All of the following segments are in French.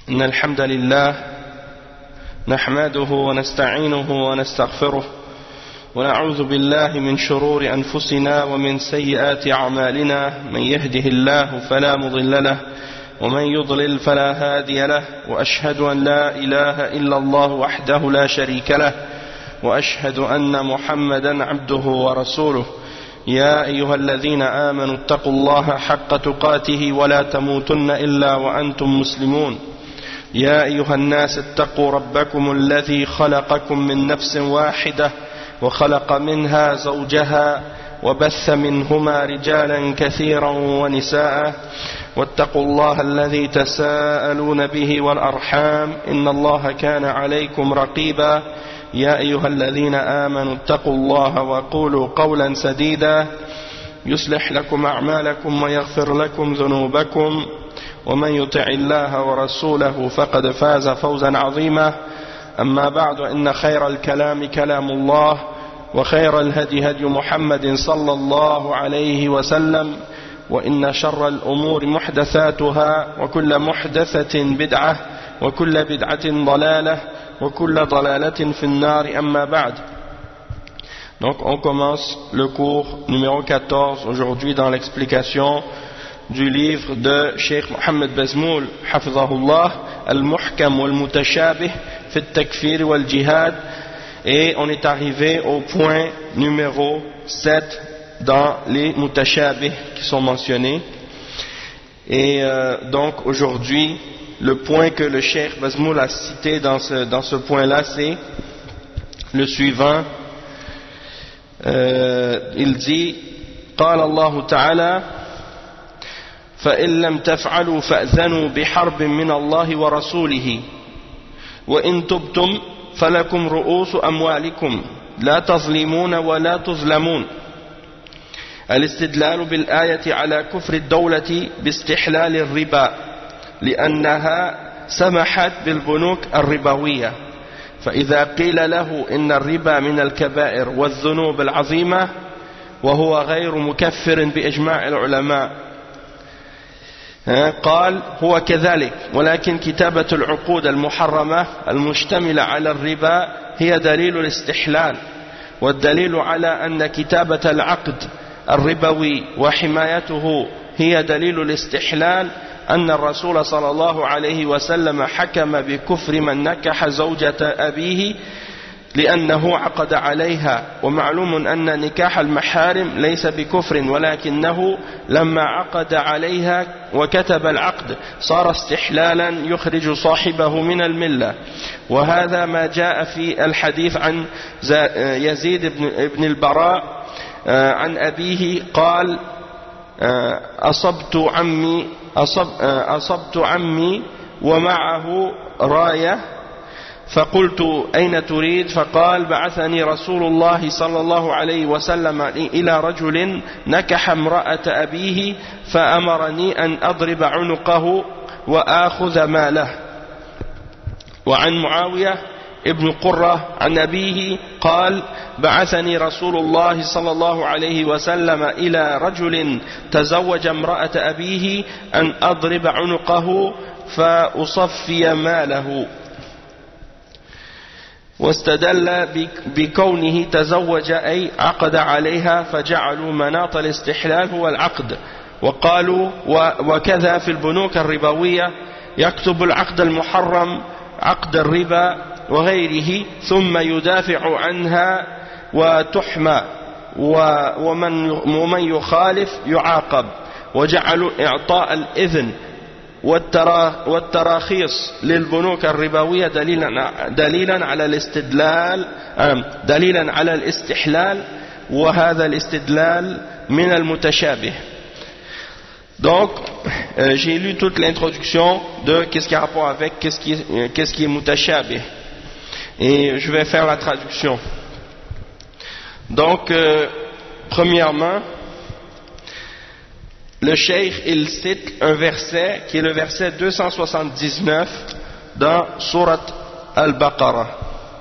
إن الحمد لله نحمده ونستعينه ونستغفره ونعوذ بالله من شرور أنفسنا ومن سيئات أعمالنا. من يهده الله فلا مضل له ومن يضلل فلا هادي له، وأشهد أن لا إله إلا الله وحده لا شريك له، وأشهد أن محمدا عبده ورسوله. يا أيها الذين آمنوا اتقوا الله حق تقاته ولا تموتن إلا وأنتم مسلمون. يا أيها الناس اتقوا ربكم الذي خلقكم من نفس واحدة وخلق منها زوجها وبث منهما رجالا كثيرا ونساء، واتقوا الله الذي تساءلون به والأرحام إن الله كان عليكم رقيبا. يا أيها الذين آمنوا اتقوا الله وقولوا قولا سديدا يصلح لكم أعمالكم ويغفر لكم ذنوبكم، ومن يطع الله ورسوله فقد فاز فوزا عظيما. أما بعد، إن خير الكلام كلام الله، وخير الهدي هدي محمد صلى الله عليه وسلم، وإن شر الأمور محدثاتها، وكل محدثة بدعة، وكل بدعة ضلالة، وكل ضلالة في النار. أما بعد. Donc on commence le cours numéro 14 aujourd'hui dans l'explication du livre de Cheikh Mohammed Bazmoul Hafizahullah, Al-Muhkam wal-Mutashabih fi at-Takfir wal-Jihad, et on est arrivé au point numéro 7 dans les Mutashabih qui sont mentionnés. Et donc aujourd'hui, le point que le Cheikh Bazmoul a cité dans ce point-là, c'est le suivant. Il dit: قال الله تعالى فإن لم تفعلوا فأذنوا بحرب من الله ورسوله وإن تبتم فلكم رؤوس أموالكم لا تظلمون ولا تظلمون. الاستدلال بالآية على كفر الدولة باستحلال الربا لأنها سمحت بالبنوك الربوية، فإذا قيل له إن الربا من الكبائر والذنوب العظيمة وهو غير مكفر بإجماع العلماء، قال هو كذلك، ولكن كتابة العقود المحرمة المشتملة على الربا هي دليل الاستحلال، والدليل على أن كتابة العقد الربوي وحمايته هي دليل الاستحلال أن الرسول صلى الله عليه وسلم حكم بكفر من نكح زوجة أبيه لأنه عقد عليها. ومعلوم أن نكاح المحارم ليس بكفر، ولكنه لما عقد عليها وكتب العقد صار استحلالا يخرج صاحبه من الملة. وهذا ما جاء في الحديث عن يزيد بن البراء عن أبيه قال: أصبت عمي ومعه راية، فقلت أين تريد؟ فقال: بعثني رسول الله صلى الله عليه وسلم إلى رجل نكح امرأة أبيه فأمرني أن أضرب عنقه وآخذ ماله. وعن معاوية ابن قرة عن أبيه قال: بعثني رسول الله صلى الله عليه وسلم إلى رجل تزوج امرأة أبيه أن أضرب عنقه فأصفي ماله. واستدل بكونه تزوج أي عقد عليها، فجعلوا مناط الاستحلال هو العقد. وقالوا وكذا في البنوك الربوية يكتب العقد المحرم عقد الربا وغيره ثم يدافع عنها وتحمى، ومن يخالف يعاقب. وجعلوا إعطاء الإذن والتراخيص للبنوك الربوية دليلا على الاستحلال، وهذا الاستدلال من المتشابه. Donc, j'ai lu toute l'introduction de qu'est-ce qui a rapport avec qu'est-ce qui est mutashabih, et je vais faire la traduction. Donc, premièrement, le cheikh il cite un verset qui est le verset 279 dans Surat Al-Baqarah.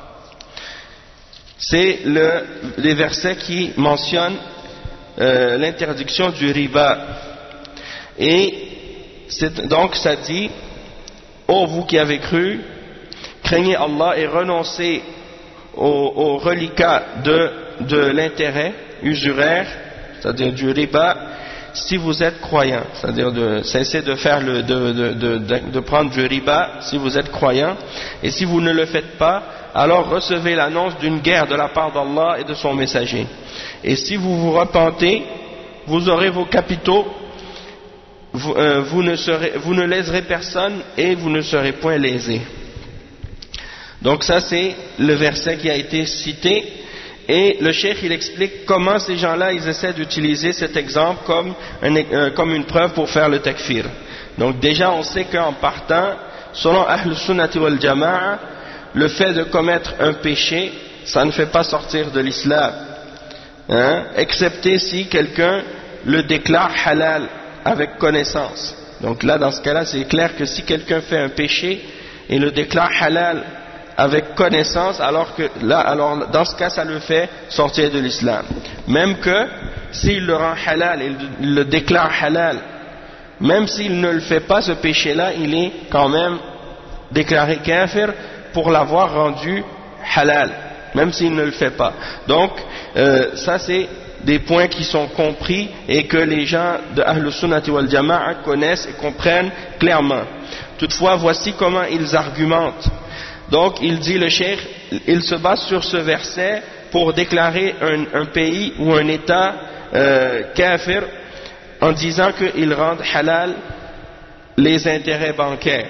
C'est les versets qui mentionnent l'interdiction du riba. Et donc ça dit ô vous qui avez cru, craignez Allah et renoncez aux reliquats de l'intérêt usuraire, c'est-à-dire du riba, si vous êtes croyant, c'est-à-dire de cesser de faire de prendre du riba si vous êtes croyant, et si vous ne le faites pas, alors recevez l'annonce d'une guerre de la part d'Allah et de son messager. Et si vous vous repentez, vous aurez vos capitaux, vous ne léserez personne et vous ne serez point lésés. Donc ça c'est le verset qui a été cité, et le cheikh il explique comment ces gens-là ils essaient d'utiliser cet exemple comme une preuve pour faire le takfir. Donc déjà on sait qu'en partant, selon Ahl Sunnati wal Jama'a, le fait de commettre un péché, ça ne fait pas sortir de l'islam, excepté si quelqu'un le déclare halal avec connaissance. Donc là dans ce cas-là c'est clair que si quelqu'un fait un péché et le déclare halal avec connaissance, alors dans ce cas ça le fait sortir de l'islam. Même que s'il le rend halal et il le déclare halal, même s'il ne le fait pas ce péché-là, il est quand même déclaré kafir pour l'avoir rendu halal, même s'il ne le fait pas. Donc ça c'est des points qui sont compris et que les gens de Ahl Sunnati wal Jama'a connaissent et comprennent clairement. Toutefois voici comment ils argumentent. Donc il dit le cheikh, il se base sur ce verset pour déclarer un pays ou un État kafir en disant qu'ils rendent halal les intérêts bancaires.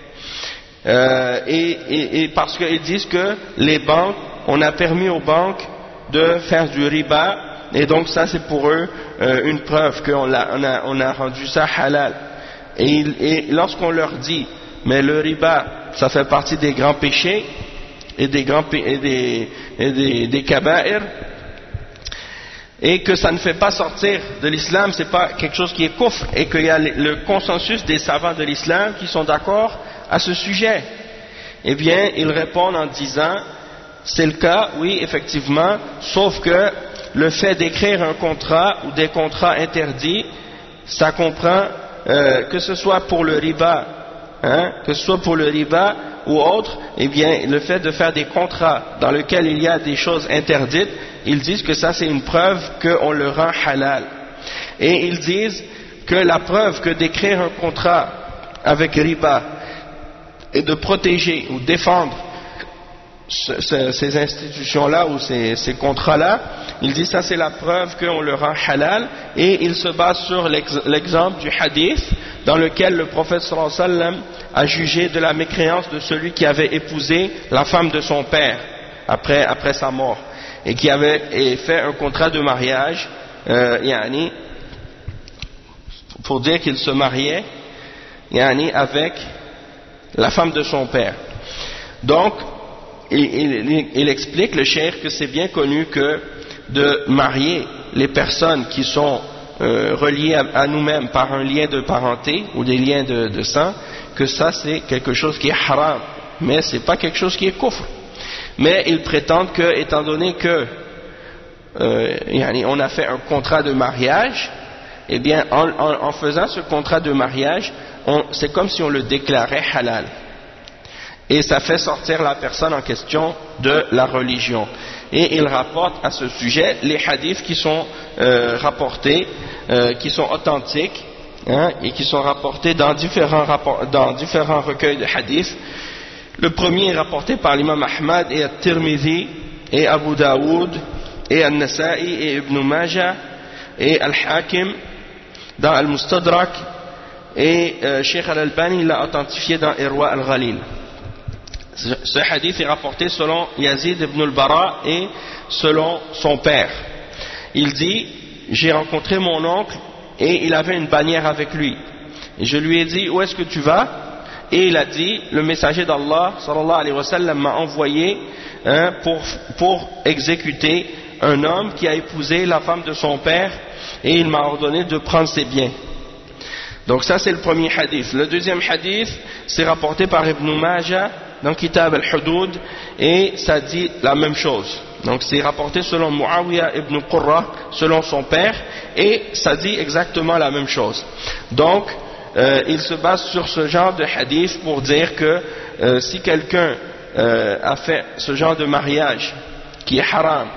Et parce qu'ils disent que les banques, on a permis aux banques de faire du riba, et donc ça c'est pour eux une preuve qu'on a rendu ça halal. Et lorsqu'on leur dit, mais le riba, ça fait partie des grands péchés et des kaba'ir, et que ça ne fait pas sortir de l'islam, c'est pas quelque chose qui est kufr, et qu'il y a le consensus des savants de l'islam qui sont d'accord à ce sujet. Eh bien, ils répondent en disant, c'est le cas, oui, effectivement, sauf que le fait d'écrire un contrat ou des contrats interdits, ça comprend que ce soit pour le riba, que ce soit pour le riba ou autre, eh bien le fait de faire des contrats dans lesquels il y a des choses interdites, ils disent que ça c'est une preuve qu'on le rend halal. Et ils disent que la preuve que d'écrire un contrat avec riba et de protéger ou défendre ces institutions-là ou ces contrats-là, il dit ça c'est la preuve qu'on le rend halal, et il se base sur l'exemple du hadith dans lequel le prophète sallallahu alayhi wa sallam a jugé de la mécréance de celui qui avait épousé la femme de son père après sa mort, et qui avait fait un contrat de mariage pour dire qu'il se mariait avec la femme de son père. Donc il explique, le cheikh, que c'est bien connu que de marier les personnes qui sont reliées à nous-mêmes par un lien de parenté ou des liens de sang, que ça c'est quelque chose qui est haram, mais c'est pas quelque chose qui est kufr. Mais ils prétendent que, étant donné que on a fait un contrat de mariage, eh bien en faisant ce contrat de mariage, c'est comme si on le déclarait halal. Et ça fait sortir la personne en question de la religion. Et il rapporte à ce sujet les hadiths qui sont rapportés, qui sont authentiques, et qui sont rapportés dans différents recueils de hadiths. Le premier est rapporté par l'imam Ahmad et At-Tirmidhi et Abu Daoud et An-Nasa'i et Ibn Majah et Al-Hakim dans Al-Mustadrak, et Sheikh Al-Albani l'a authentifié dans Irwa Al-Ghalil. Ce hadith est rapporté selon Yazid ibn al-Bara et selon son père. Il dit, j'ai rencontré mon oncle et il avait une bannière avec lui. Et je lui ai dit, où est-ce que tu vas? Et il a dit, le messager d'Allah sallallahu alayhi wa sallam m'a envoyé pour exécuter un homme qui a épousé la femme de son père, et il m'a ordonné de prendre ses biens. Donc ça c'est le premier hadith. Le deuxième hadith, c'est rapporté par Ibn Majah dans Kitab al-Hudud, et ça dit la même chose. Donc c'est rapporté selon Muawiyah ibn Qurra, selon son père, et ça dit exactement la même chose. Donc il se base sur ce genre de hadith pour dire que si quelqu'un a fait ce genre de mariage qui est haram,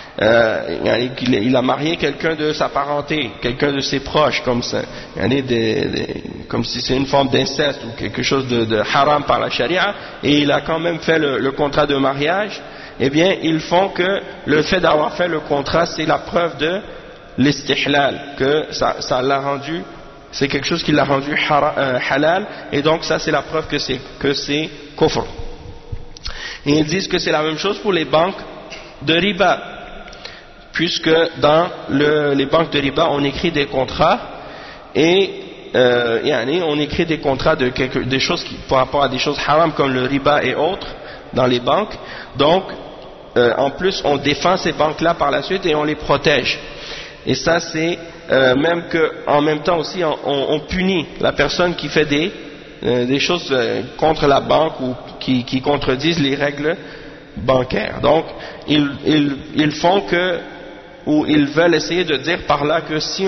il a marié quelqu'un de sa parenté, quelqu'un de ses proches, comme ça, comme si c'est une forme d'inceste ou quelque chose de haram par la charia, et il a quand même fait le contrat de mariage, eh bien ils font que le fait d'avoir fait le contrat, c'est la preuve de l'istihlal, que ça l'a rendu, c'est quelque chose qui l'a rendu halal, et donc ça c'est la preuve que c'est kufr. Et ils disent que c'est la même chose pour les banques de riba, puisque dans les banques de riba on écrit des contrats, et on écrit des contrats des choses par rapport à des choses haram comme le riba et autres dans les banques. Donc en plus on défend ces banques là par la suite et on les protège. Et ça c'est même que en même temps aussi on punit la personne qui fait des choses contre la banque ou qui contredisent les règles bancaires. Donc ils font que, ou ils veulent essayer de dire par là que si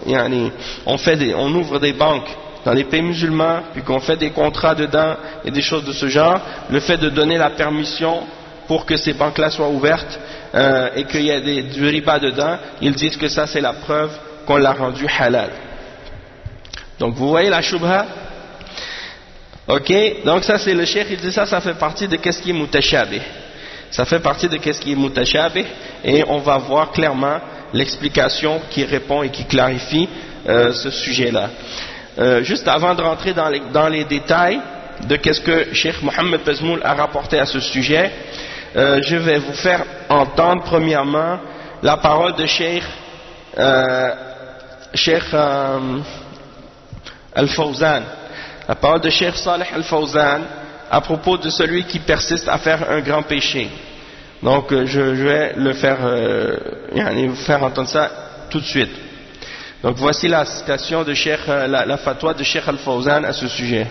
on ouvre des banques dans les pays musulmans puis qu'on fait des contrats dedans et des choses de ce genre, le fait de donner la permission pour que ces banques-là soient ouvertes et qu'il y ait du riba dedans, ils disent que ça c'est la preuve qu'on l'a rendu halal. Donc vous voyez la shubha? Ok, donc ça c'est le cheikh, il dit ça fait partie de qu'est-ce qui est mutashabih. Ça fait partie de qu'est-ce qui est mutashabih, et on va voir clairement l'explication qui répond et qui clarifie ce sujet-là. Juste avant de rentrer dans les détails de qu'est-ce que Cheikh Mohammed Bazmoul a rapporté à ce sujet, je vais vous faire entendre premièrement la parole de Cheikh Al-Fawzan, la parole de Cheikh Salih Al-Fawzan à propos de celui qui persiste à faire un grand péché. Donc je vais vous faire entendre ça tout de suite. Donc voici la citation de Cheikh, la fatwa de Cheikh Al-Fawzan à ce sujet.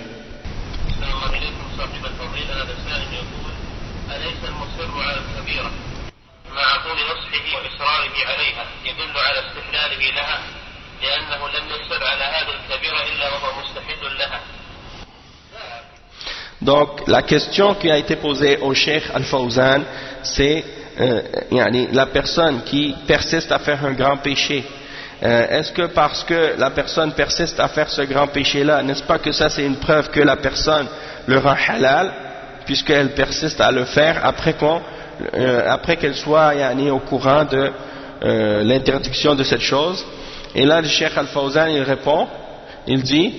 Donc la question qui a été posée au Cheikh Al-Fawzan, c'est la personne qui persiste à faire un grand péché, est-ce que parce que la personne persiste à faire ce grand péché-là, n'est-ce pas que ça c'est une preuve que la personne le rend halal, puisqu'elle persiste à le faire après qu'elle soit au courant de l'interdiction de cette chose? Et là le Cheikh Al-Fawzan il répond, il dit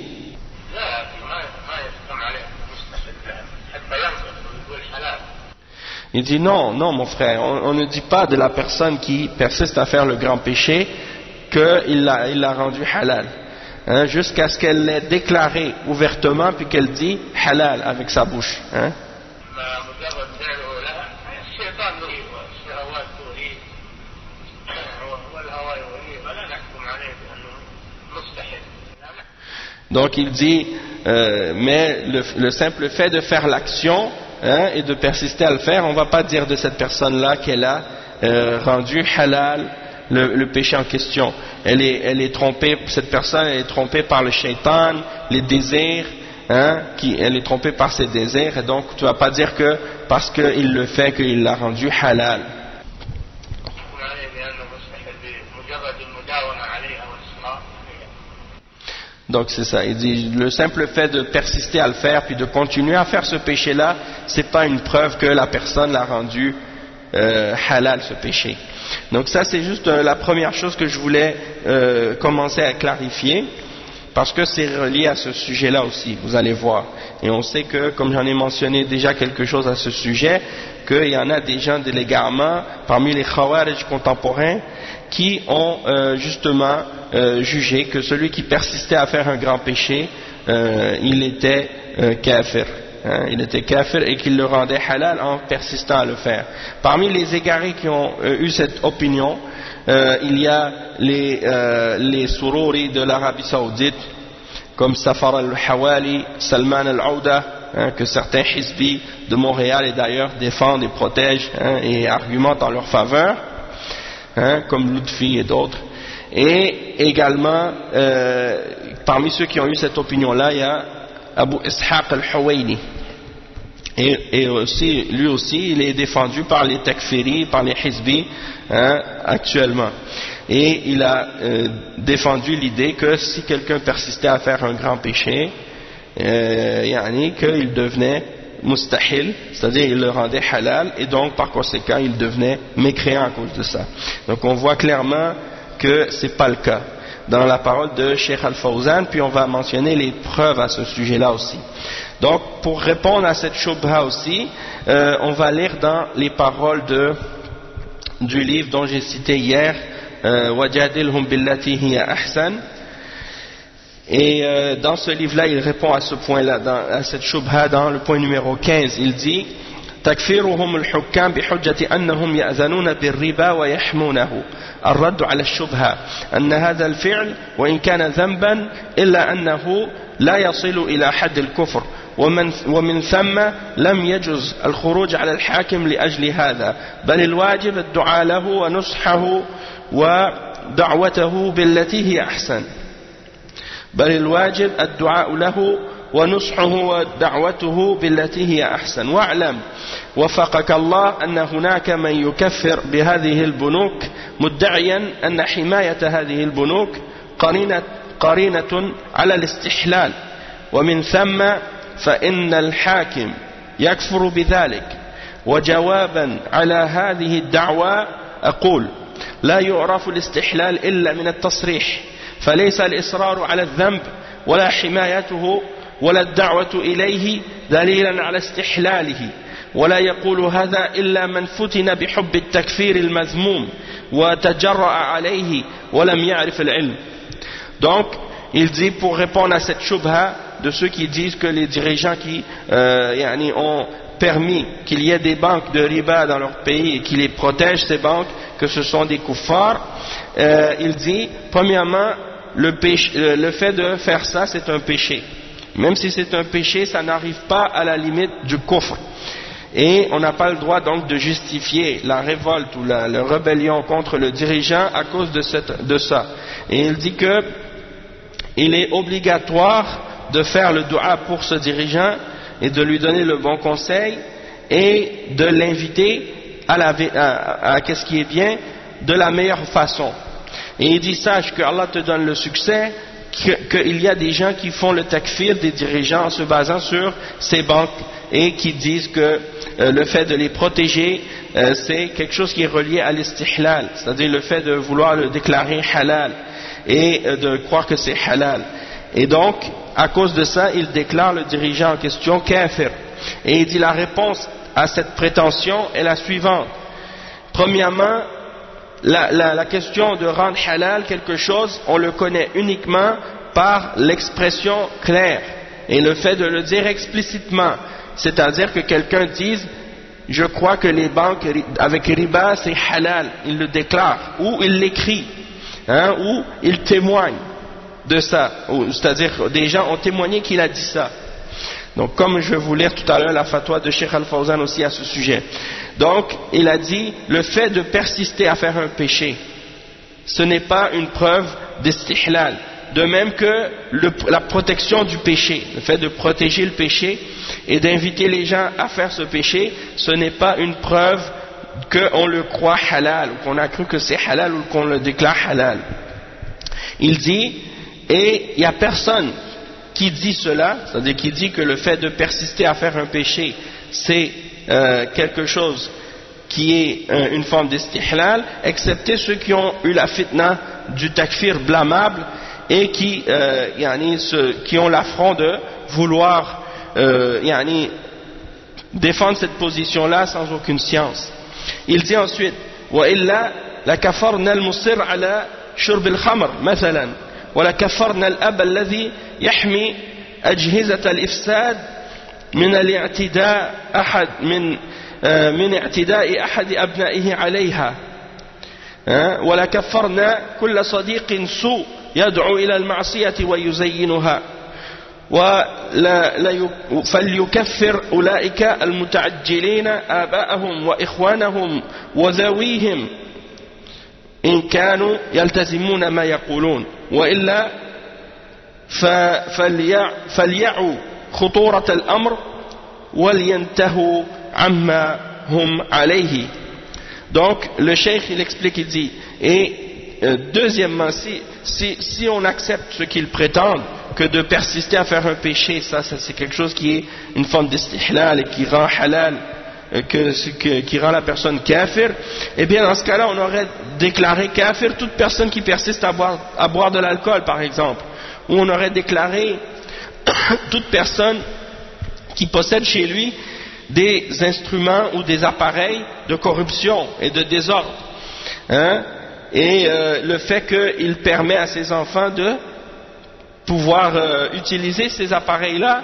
non mon frère, on ne dit pas de la personne qui persiste à faire le grand péché qu'il l'a rendu halal, jusqu'à ce qu'elle l'ait déclaré ouvertement puis qu'elle dit halal avec sa bouche. Donc il dit mais le simple fait de faire l'action et de persister à le faire, on ne va pas dire de cette personne-là qu'elle a rendu halal le péché en question. Elle est trompée, cette personne elle est trompée par le shaitan, les désirs, elle est trompée par ses désirs, et donc tu ne vas pas dire que parce qu'il le fait qu'il l'a rendu halal. Donc c'est ça, il dit le simple fait de persister à le faire puis de continuer à faire ce péché-là, c'est pas une preuve que la personne l'a rendu halal ce péché. Donc ça c'est juste la première chose que je voulais commencer à clarifier, parce que c'est relié à ce sujet-là aussi, vous allez voir. Et on sait que, comme j'en ai mentionné déjà quelque chose à ce sujet, qu'il y en a des gens de l'égarement parmi les Khawarij contemporains qui ont justement jugé que celui qui persistait à faire un grand péché, il était kafir. Il était kafir et qu'il le rendait halal en persistant à le faire. Parmi les égarés qui ont eu cette opinion, il y a les Sururi de l'Arabie Saoudite, comme Safar al-Hawali, Salman al-Aouda, que certains Hizbi de Montréal et d'ailleurs défendent et protègent et argumentent en leur faveur, comme Lutfi et d'autres. Et également, parmi ceux qui ont eu cette opinion-là, il y a Abu Ishaq al-Huwayni. Et aussi, lui aussi, il est défendu par les takfiri, par les hizbi, actuellement. Et il a défendu l'idée que si quelqu'un persistait à faire un grand péché, qu'il devenait mustahil, c'est-à-dire il le rendait halal, et donc par conséquent il devenait mécréant à cause de ça. Donc on voit clairement que c'est pas le cas dans la parole de Cheikh Al-Fawzan, puis on va mentionner les preuves à ce sujet-là aussi. Donc pour répondre à cette shubha aussi, on va lire dans les paroles du livre dont j'ai cité hier, Wajadilhum billati hiya ahsan. Et dans ce livre-là, il répond à ce point-là, à cette shubha dans le point numéro 15. Il dit تكفيرهم الحكام بحجة أنهم يأذنون بالربا ويحمونه. الرد على الشبهة أن هذا الفعل وإن كان ذنبا إلا أنه لا يصل إلى حد الكفر ومن ثم لم يجوز الخروج على الحاكم لأجل هذا بل الواجب الدعاء له ونصحه ودعوته بالتي هي أحسن بل الواجب الدعاء له ونصحه ودعوته بالتي هي أحسن واعلم وفقك الله أن هناك من يكفر بهذه البنوك مدعيا أن حماية هذه البنوك قرينة على الاستحلال ومن ثم فإن الحاكم يكفر بذلك وجوابا على هذه الدعوة أقول لا يعرف الاستحلال إلا من التصريح فليس الإصرار على الذنب ولا حمايته ولا الدعوة إليه دليلا على استحلاله ولا يقول هذا إلا من فتن بحب التكفير المذموم وتجرأ عليه ولم يعرف العلم. Donc il dit, pour répondre à cette shubha de ceux qui disent que les dirigeants qui ont permis qu'il y ait des banques de riba dans leur pays et qui les protègent, ces banques, que ce sont des kuffars, il dit premièrement le fait de faire ça c'est un péché. Même si c'est un péché, ça n'arrive pas à la limite du kufr. Et on n'a pas le droit donc de justifier la révolte ou la rébellion contre le dirigeant à cause de ça. Et il dit que il est obligatoire de faire le dua pour ce dirigeant et de lui donner le bon conseil et de l'inviter à qu'est-ce qui est bien de la meilleure façon. Et il dit, sache que Allah te donne le succès, qu'il y a des gens qui font le takfir des dirigeants en se basant sur ces banques et qui disent que le fait de les protéger c'est quelque chose qui est relié à l'istihlal, c'est-à-dire le fait de vouloir le déclarer halal et de croire que c'est halal. Et donc à cause de ça il déclare le dirigeant en question kafir. Et il dit la réponse à cette prétention est la suivante. Premièrement, la question de rendre halal quelque chose, on le connaît uniquement par l'expression claire et le fait de le dire explicitement, c'est-à-dire que quelqu'un dise je crois que les banques avec riba c'est halal, il le déclare ou il l'écrit, ou il témoigne de ça, c'est-à-dire des gens ont témoigné qu'il a dit ça. Donc comme je vais vous lire tout à l'heure la fatwa de Cheikh Al-Fawzan aussi à ce sujet. Donc il a dit le fait de persister à faire un péché ce n'est pas une preuve d'istihlal, de même que la protection du péché, le fait de protéger le péché et d'inviter les gens à faire ce péché, ce n'est pas une preuve qu'on le croit halal ou qu'on a cru que c'est halal ou qu'on le déclare halal. Il dit, et il n'y a personne qui dit cela, c'est-à-dire qui dit que le fait de persister à faire un péché c'est quelque chose qui est une forme d'istihlal, excepté ceux qui ont eu la fitna du takfir blâmable et qui ont l'affront de vouloir défendre cette position-là sans aucune science. Il dit ensuite وإلا لكفرنا المصر على شرب الخمر مثلا ولكفرنا الأب الذي يحمي أجهزة الإفساد من الاعتداء من اعتداء أحد أبنائه عليها ولكفرنا كل صديق سوء يدعو إلى المعصية ويزينها فليكفر أولئك المتعجلين آباءهم وإخوانهم وذويهم إن كانوا يلتزمون ما يقولون وإلا فليعوا خطورة الأمر ولينتهوا عما هم عليه. Donc le cheikh il explique, il dit, et deuxièmement, si on accepte ce qu'ils prétendent, que de persister à faire un péché, ça c'est quelque chose qui est une forme d'istihlal et qui rend halal, qui rend la personne kafir, et bien dans ce cas-là on aurait déclaré kafir toute personne qui persiste à boire de l'alcool par exemple, ou on aurait déclaré toute personne qui possède chez lui des instruments ou des appareils de corruption et de désordre, hein? Et le fait qu'il permet à ses enfants de pouvoir utiliser ces appareils-là,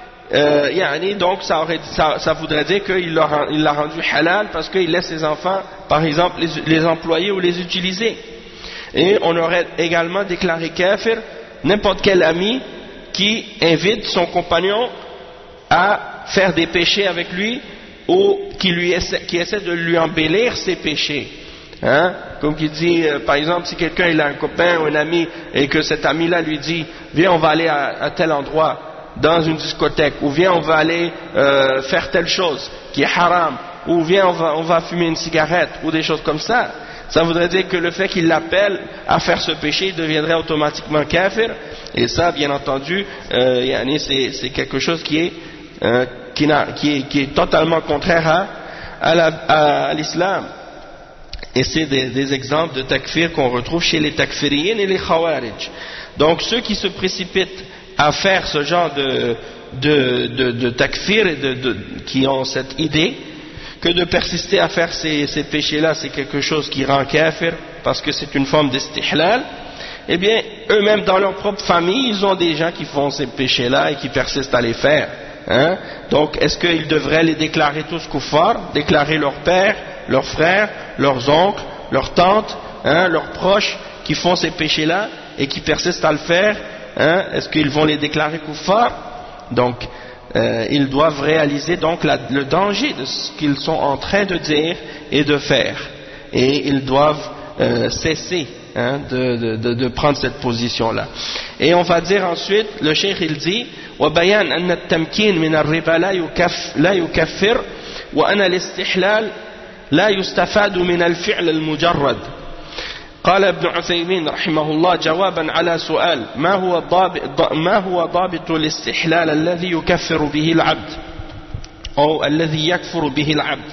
donc ça voudrait dire qu'il l'a rendu halal parce qu'il laisse ses enfants, par exemple, les employer ou les utiliser. Et on aurait également déclaré kafir n'importe quel ami qui invite son compagnon à faire des péchés avec lui ou qui essaie de lui embellir ses péchés. Hein? Comme qui dit, par exemple, si quelqu'un il a un copain ou un ami et que cet ami-là lui dit viens on va aller à tel endroit dans une discothèque, ou viens on va aller faire telle chose qui est haram, ou viens on va fumer une cigarette ou des choses comme ça, ça voudrait dire que le fait qu'il l'appelle à faire ce péché il deviendrait automatiquement kafir, et ça bien entendu c'est quelque chose qui est totalement contraire à l'islam. Et c'est des exemples de takfir qu'on retrouve chez les takfiriyin et les khawarij. Donc ceux qui se précipitent à faire ce genre de takfir et qui ont cette idée que de persister à faire ces péchés-là c'est quelque chose qui rend kafir parce que c'est une forme d'istihlal, eh bien eux-mêmes dans leur propre famille ils ont des gens qui font ces péchés-là et qui persistent à les faire. Hein? Donc est-ce qu'ils devraient les déclarer tous kuffar, déclarer leur père, leurs frères, leurs oncles, leurs tantes, leurs proches qui font ces péchés-là et qui persistent à le faire, est-ce qu'ils vont les déclarer kuffar? Donc ils doivent réaliser donc le danger de ce qu'ils sont en train de dire et de faire, et ils doivent cesser de prendre cette position-là. Et on va dire ensuite, le cheikh il dit وبيان أن التمكين من الربا لا يكفر وأن الاستحلال لا يستفاد من الفعل المجرد. قال ابن عثيمين رحمه الله جوابا على سؤال ما هو ضابط الاستحلال الذي يكفر به العبد أو الذي يكفر به العبد؟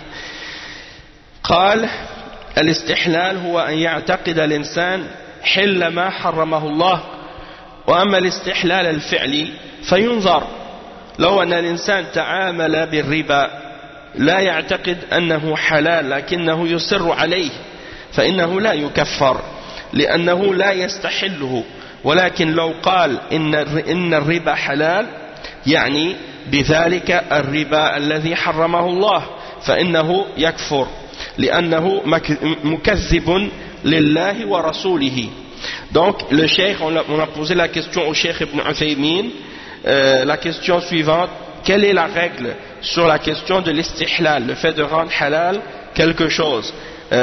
قال الاستحلال هو أن يعتقد الإنسان حل ما حرمه الله، وأما الاستحلال الفعلي فينظر لو أن الإنسان تعامل بالربا لا يعتقد أنه حلال لكنه يصر عليه فإنه لا يكفر لأنه لا يستحله، ولكن لو قال إن الربا حلال يعني بذلك الربا الذي حرمه الله فإنه يكفر لأنه مكذب لله ورسوله. Donc le cheikh, on a posé la question au cheikh Ibn Uthaymin, la question suivante: quelle est la règle sur la question de l'istihlal, le fait de rendre halal quelque chose,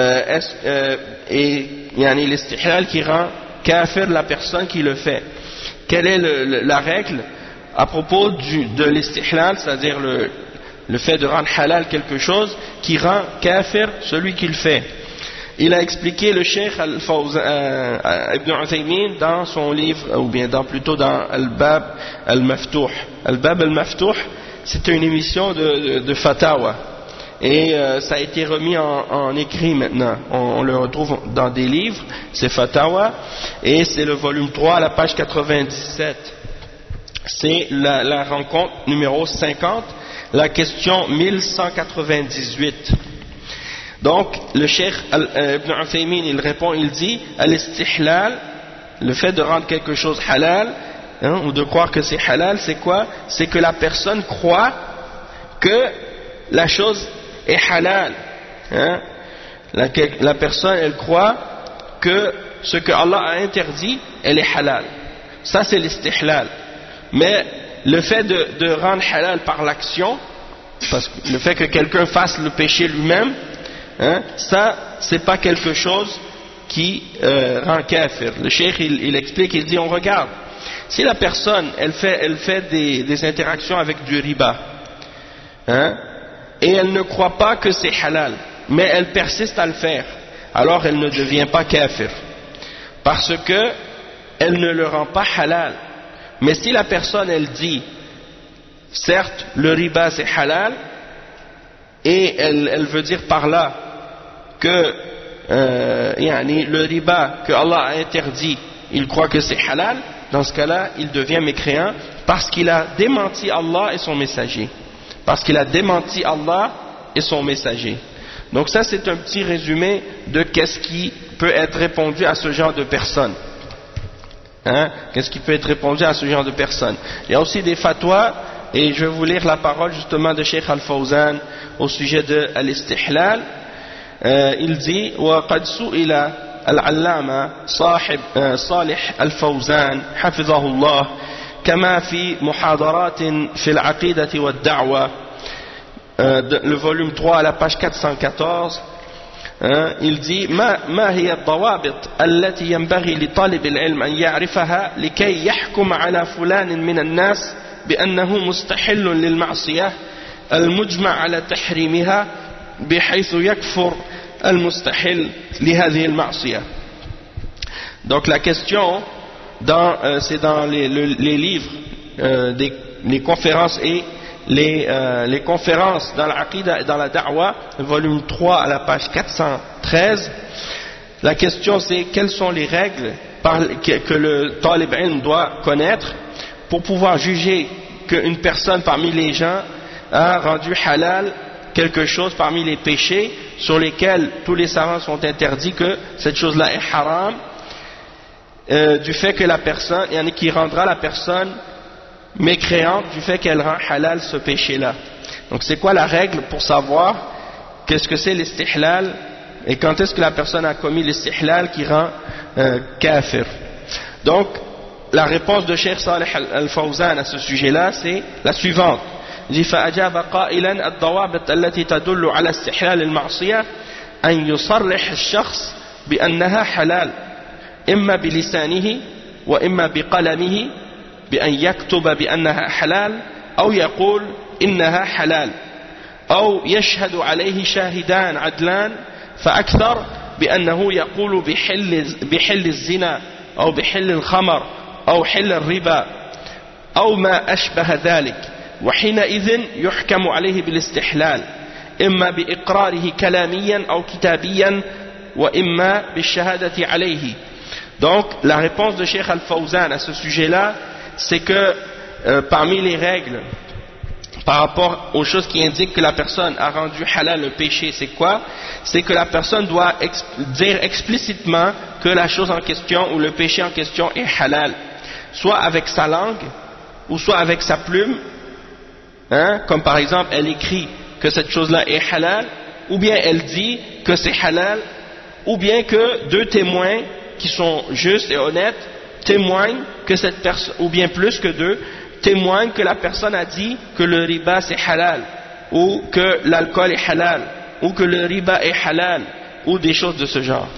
et l'istihlal qui rend kafir la personne qui le fait? Quelle est la règle à propos de l'istihlal, c'est-à-dire le fait de rendre halal quelque chose qui rend kafir celui qui le fait? Il a expliqué le cheikh Ibn Uthaymin dans son livre, ou bien plutôt dans Al-Bab Al-Maftouh. Al-Bab Al-Maftouh, c'était une émission de Fatawa, et ça a été remis en écrit maintenant. On le retrouve dans des livres, c'est Fatawa, et c'est le volume 3 à la page 97. C'est la rencontre numéro 50, la question 1198. Donc le cheikh Ibn Uthaymin il répond, il dit al-istihlal, le fait de rendre quelque chose halal, ou de croire que c'est halal, c'est quoi? C'est que la personne croit que la chose est halal, la personne elle croit que ce que Allah a interdit elle est halal. Ça c'est l'istihlal. Mais le fait de rendre halal par l'action, parce que le fait que quelqu'un fasse le péché lui-même, ça c'est pas quelque chose qui rend kafir. Le cheikh il explique, il dit on regarde, si la personne elle fait des interactions avec du riba, hein, et elle ne croit pas que c'est halal, mais elle persiste à le faire, alors elle ne devient pas kafir, parce que elle ne le rend pas halal. Mais si la personne elle dit certes le riba c'est halal, et elle veut dire par là que le riba que Allah a interdit, il croit que c'est halal, dans ce cas-là il devient mécréant parce qu'il a démenti Allah et son messager. Parce qu'il a démenti Allah et son messager. Donc ça c'est un petit résumé de qu'est-ce qui peut être répondu à ce genre de personnes. Hein? Qu'est-ce qui peut être répondu à ce genre de personnes? Il y a aussi des fatwas, et je vais vous lire la parole justement de Cheikh Al-Fawzan au sujet de Al-Istihlal. Il dit وقد سئل العلامة صاحب صالح الفوزان حفظه الله كما في محاضرات في العقيدة والدعوة le volume 3 à la page 414. Il dit ما هي الضوابط التي ينبغي لطالب العلم أن يعرفها لكي يحكم على فلان من الناس بأنه مستحل للمعصية المجمع على تحريمها بحيث يكفر المستحل لهذه المعصية. Donc la question c'est dans les livres les conférences et les conférences dans l'Aqida et dans la Da'wa, volume 3 à la page 413. La question c'est quelles sont les règles que le talib ilm doit connaître pour pouvoir juger qu'une personne parmi les gens a rendu halal quelque chose parmi les péchés sur lesquels tous les savants sont interdits que cette chose-là est haram, du fait que la personne, il y en a qui rendra la personne mécréante du fait qu'elle rend halal ce péché-là. Donc c'est quoi la règle pour savoir qu'est-ce que c'est l'istihlal et quand est-ce que la personne a commis l'istihlal qui rend kafir? Donc la réponse de Cheikh Salih Al-Fawzan à ce sujet-là c'est la suivante. Il dit فأجاب قائلا الضوابط التي تدل على استحلال المعصية أن يصرح الشخص بأنها حلال إما بلسانه وإما بقلمه بأن يكتب بأنها حلال أو يقول إنها حلال أو يشهد عليه شاهدان عدلان فأكثر بأنه يقول بحل الزنا أو بحل الخمر أو حل الربا أو ما أشبه ذلك وحينئذ يحكم عليه بالاستحلال إما بإقراره كلاميا أو كتابيا وإما بالشهادة عليه. Donc la réponse de Cheikh Al-Fawzan à ce sujet-là c'est que parmi les règles par rapport aux choses qui indiquent que la personne a rendu halal le péché, c'est quoi? C'est que la personne doit dire explicitement que la chose en question ou le péché en question est halal, soit avec sa langue ou soit avec sa plume, hein? Comme par exemple elle écrit que cette chose-là est halal, ou bien elle dit que c'est halal, ou bien que deux témoins qui sont justes et honnêtes témoignent que cette personne, ou bien plus que deux, témoignent que la personne a dit que le riba c'est halal, ou que l'alcool est halal, ou que le riba est halal, ou des choses de ce genre.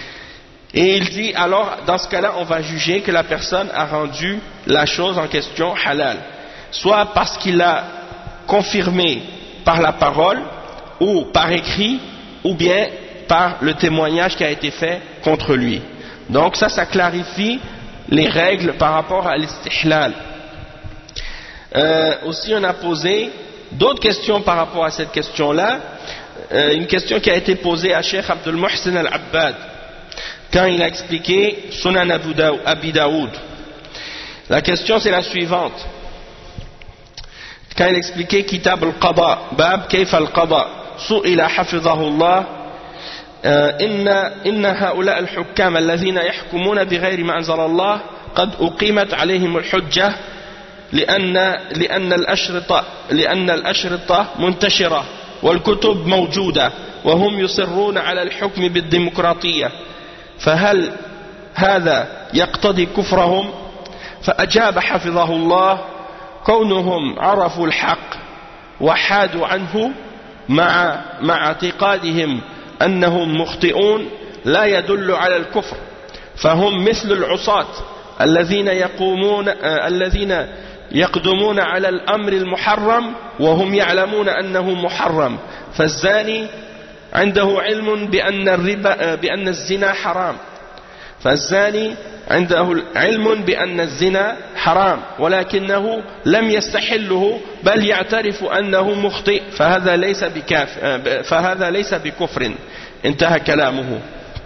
Et il dit, alors dans ce cas-là, on va juger que la personne a rendu la chose en question halal, soit parce qu'il a confirmé par la parole, ou par écrit, ou bien par le témoignage qui a été fait contre lui. Donc ça clarifie les règles par rapport à l'istihlal. Aussi on a posé d'autres questions par rapport à cette question-là. Une question qui a été posée à Cheikh Abdul Muhsin Al-Abbad quand il a expliqué Sunan Abi Daoud. La question c'est la suivante. Quand il expliquait Kitab al-Qada, Bab Kayf al-Qada, Su'ila hafidhahullah, إن هؤلاء الحكام الذين يحكمون بغير ما أنزل الله قد أقيمت عليهم الحجة لأن الأشرطة منتشرة والكتب موجودة وهم يصرون على الحكم بالديمقراطية فهل هذا يقتضي كفرهم؟ فأجاب حفظه الله كونهم عرفوا الحق وحادوا عنه مع اعتقادهم أنهم مخطئون لا يدل على الكفر فهم مثل العصاة الذين يقدمون على الأمر المحرم وهم يعلمون أنه محرم فالزاني عنده علم بأن الزنا حرام فالزاني عنده علم بأن الزنا حرام ولكنه لم يستحله بل يعترف أنه مخطئ فهذا ليس بكفر انتهى كلامه.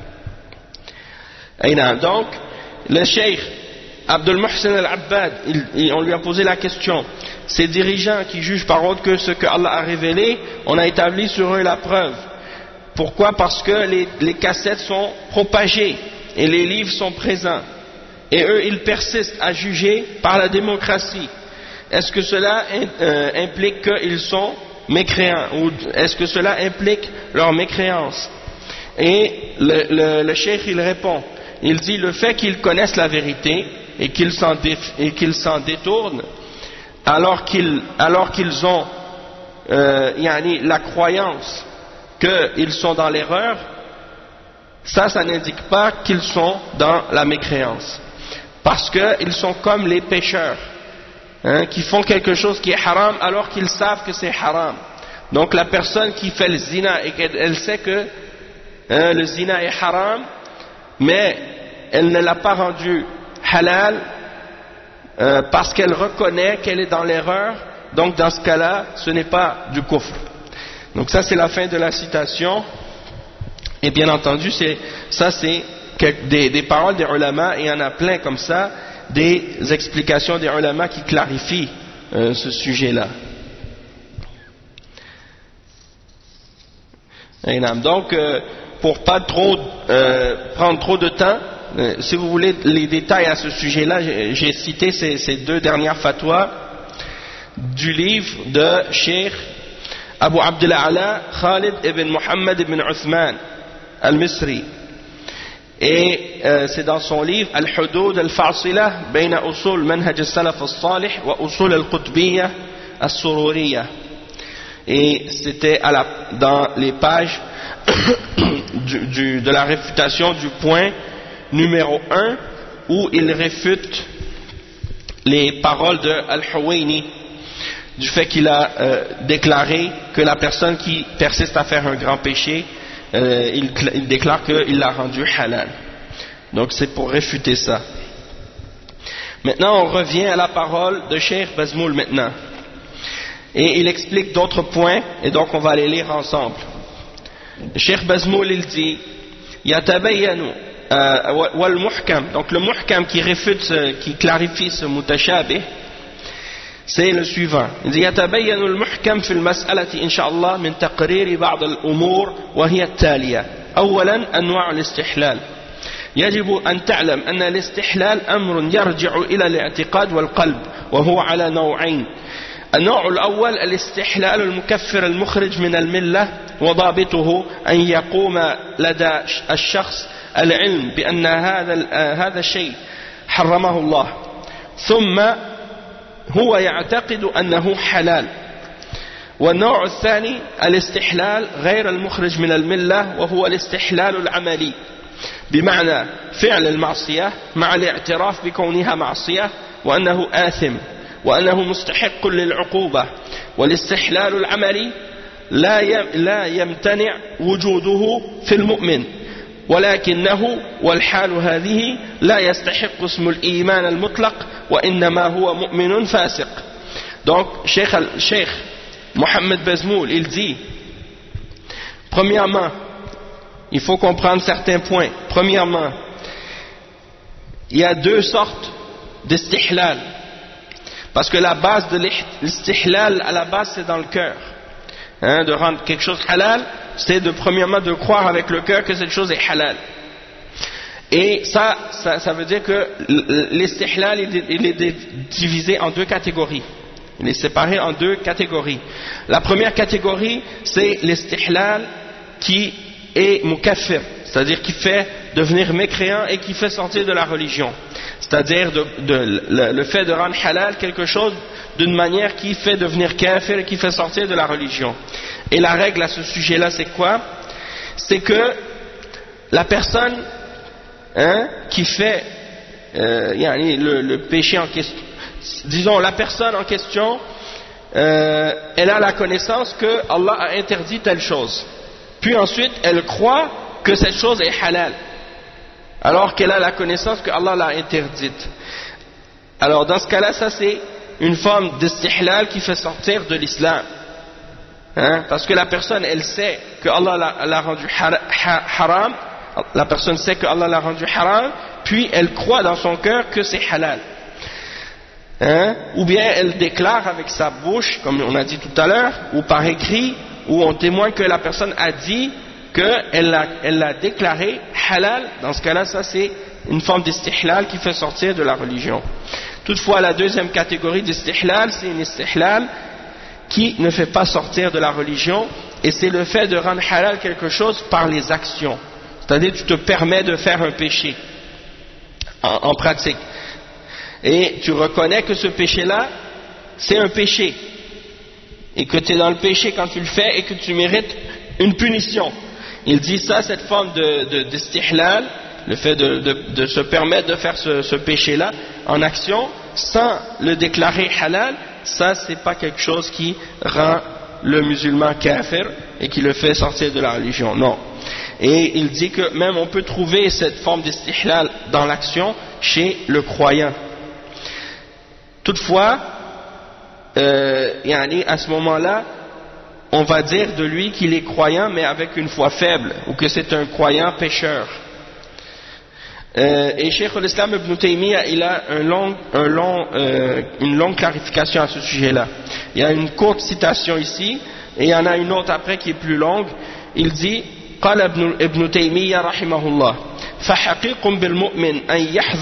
أي نعم. Donc le cheikh Abdul Muhsin al-Abbad, on lui a posé la question, ces dirigeants qui jugent par autre que ce que Allah a révélé, on a établi sur eux la preuve. Pourquoi? Parce que les cassettes sont propagées et les livres sont présents. Et eux, ils persistent à juger par la démocratie. Est-ce que cela implique qu'ils sont mécréants ou est-ce que cela implique leur mécréance? Et le cheikh, il répond, il dit le fait qu'ils connaissent la vérité et qu'ils s'en détournent alors qu'ils ont la croyance qu'ils sont dans l'erreur, ça n'indique pas qu'ils sont dans la mécréance. Parce qu'ils sont comme les pécheurs, qui font quelque chose qui est haram alors qu'ils savent que c'est haram. Donc la personne qui fait le zina et qu'elle sait que le zina est haram, mais elle ne l'a pas rendu halal parce qu'elle reconnaît qu'elle est dans l'erreur, donc dans ce cas-là, ce n'est pas du kufr. Donc ça c'est la fin de la citation. Et bien entendu, ça c'est des paroles des ulama, et il y en a plein comme ça, des explications des ulama qui clarifient ce sujet-là. Donc, pour pas prendre trop de temps, si vous voulez les détails à ce sujet-là, j'ai cité ces deux dernières fatwas du livre de Cheikh Abu Abdullah Ala Khalid ibn Muhammad ibn Uthman al-Misri. Et c'est dans son livre Al-Hudud al-Fasila bayna usul manhaj al-Salaf al-Salih wa usul al-Qutbiyya al-Sururiyya. Et c'était dans les pages de la réfutation du point numéro 1 où il réfute les paroles de Al-Huwaini du fait qu'il a déclaré que la personne qui persiste à faire un grand péché, il déclare qu'il l'a rendu halal. Donc c'est pour réfuter ça. Maintenant on revient à la parole de Cheikh Bazmoul maintenant. Et il explique d'autres points, et donc on va les lire ensemble. Cheikh Bazmoul il dit Yatabayyanu wal muhkam, donc le muhkam qui réfute, qui clarifie ce mutashabih, c'est le suivant. Il dit يتبين المحكم في المسألة إن شاء الله من تقرير بعض الأمور وهي التالية. أولا أنواع الاستحلال. يجب أن تعلم أن الاستحلال أمر يرجع إلى الاعتقاد والقلب وهو على نوعين. النوع الأول الاستحلال المكفر المخرج من الملة وضابطه أن يقوم لدى الشخص العلم بأن هذا الشيء حرمه الله ثم هو يعتقد أنه حلال. والنوع الثاني الاستحلال غير المخرج من الملة وهو الاستحلال العملي بمعنى فعل المعصية مع الاعتراف بكونها معصية وأنه آثم وأنه مستحق للعقوبة. والاستحلال العملي لا يمتنع وجوده في المؤمن ولكنه والحال هذه لا يستحق اسم الإيمان المطلق وإنما هو مؤمن فاسق. Donc Cheikh Mohammed Bazmoul il dit premièrement il faut comprendre certains points. Premièrement, il y a deux sortes d'istihlal, parce que la base de l'istihlal à la base c'est dans le cœur, de rendre quelque chose halal, c'est premièrement de croire avec le cœur que cette chose est halal. Et ça veut dire que l'istihlal il est divisé en deux catégories. Il est séparé en deux catégories. La première catégorie, c'est l'istihlal qui est mukaffir, c'est-à-dire qui fait devenir mécréant et qui fait sortir de la religion. C'est-à-dire le fait de rendre halal quelque chose d'une manière qui fait devenir kafir et qui fait sortir de la religion. Et la règle à ce sujet-là, c'est quoi? C'est que la personne qui fait le péché en question, disons la personne en question, elle a la connaissance que Allah a interdit telle chose, puis ensuite elle croit que cette chose est halal, alors qu'elle a la connaissance que Allah l'a interdite. Alors dans ce cas-là, ça c'est une forme d'istihlal qui fait sortir de l'islam, parce que la personne elle sait que Allah l'a rendu haram, la personne sait que Allah l'a rendu haram, puis elle croit dans son cœur que c'est halal, ou bien elle déclare avec sa bouche, comme on a dit tout à l'heure, ou par écrit, ou on témoigne que la personne a dit qu'elle l'a déclaré halal. Dans ce cas-là, ça c'est une forme d'istihlal qui fait sortir de la religion. Toutefois, la deuxième catégorie d'istihlal, c'est une istihlal qui ne fait pas sortir de la religion, et c'est le fait de rendre halal quelque chose par les actions. C'est-à-dire tu te permets de faire un péché en pratique, et tu reconnais que ce péché-là c'est un péché, et que tu es dans le péché quand tu le fais, et que tu mérites une punition. Il dit ça, cette forme d'istihlal, le fait de se permettre de faire ce péché-là en action sans le déclarer halal, ça c'est pas quelque chose qui rend le musulman kafir et qui le fait sortir de la religion, non. Et il dit que même on peut trouver cette forme d'istihlal dans l'action chez le croyant. Toutefois, à ce moment-là, on va dire de lui qu'il est croyant mais avec une foi faible, ou que c'est un croyant pécheur. Et Cheikh al-Islam Ibn Taymiyyah, il a une longue clarification à ce sujet-là. Il y a une courte citation ici, et il y en a une autre après qui est plus longue. Il dit: قال ابن تيمية رحمه الله فحقيق بالمؤمن أن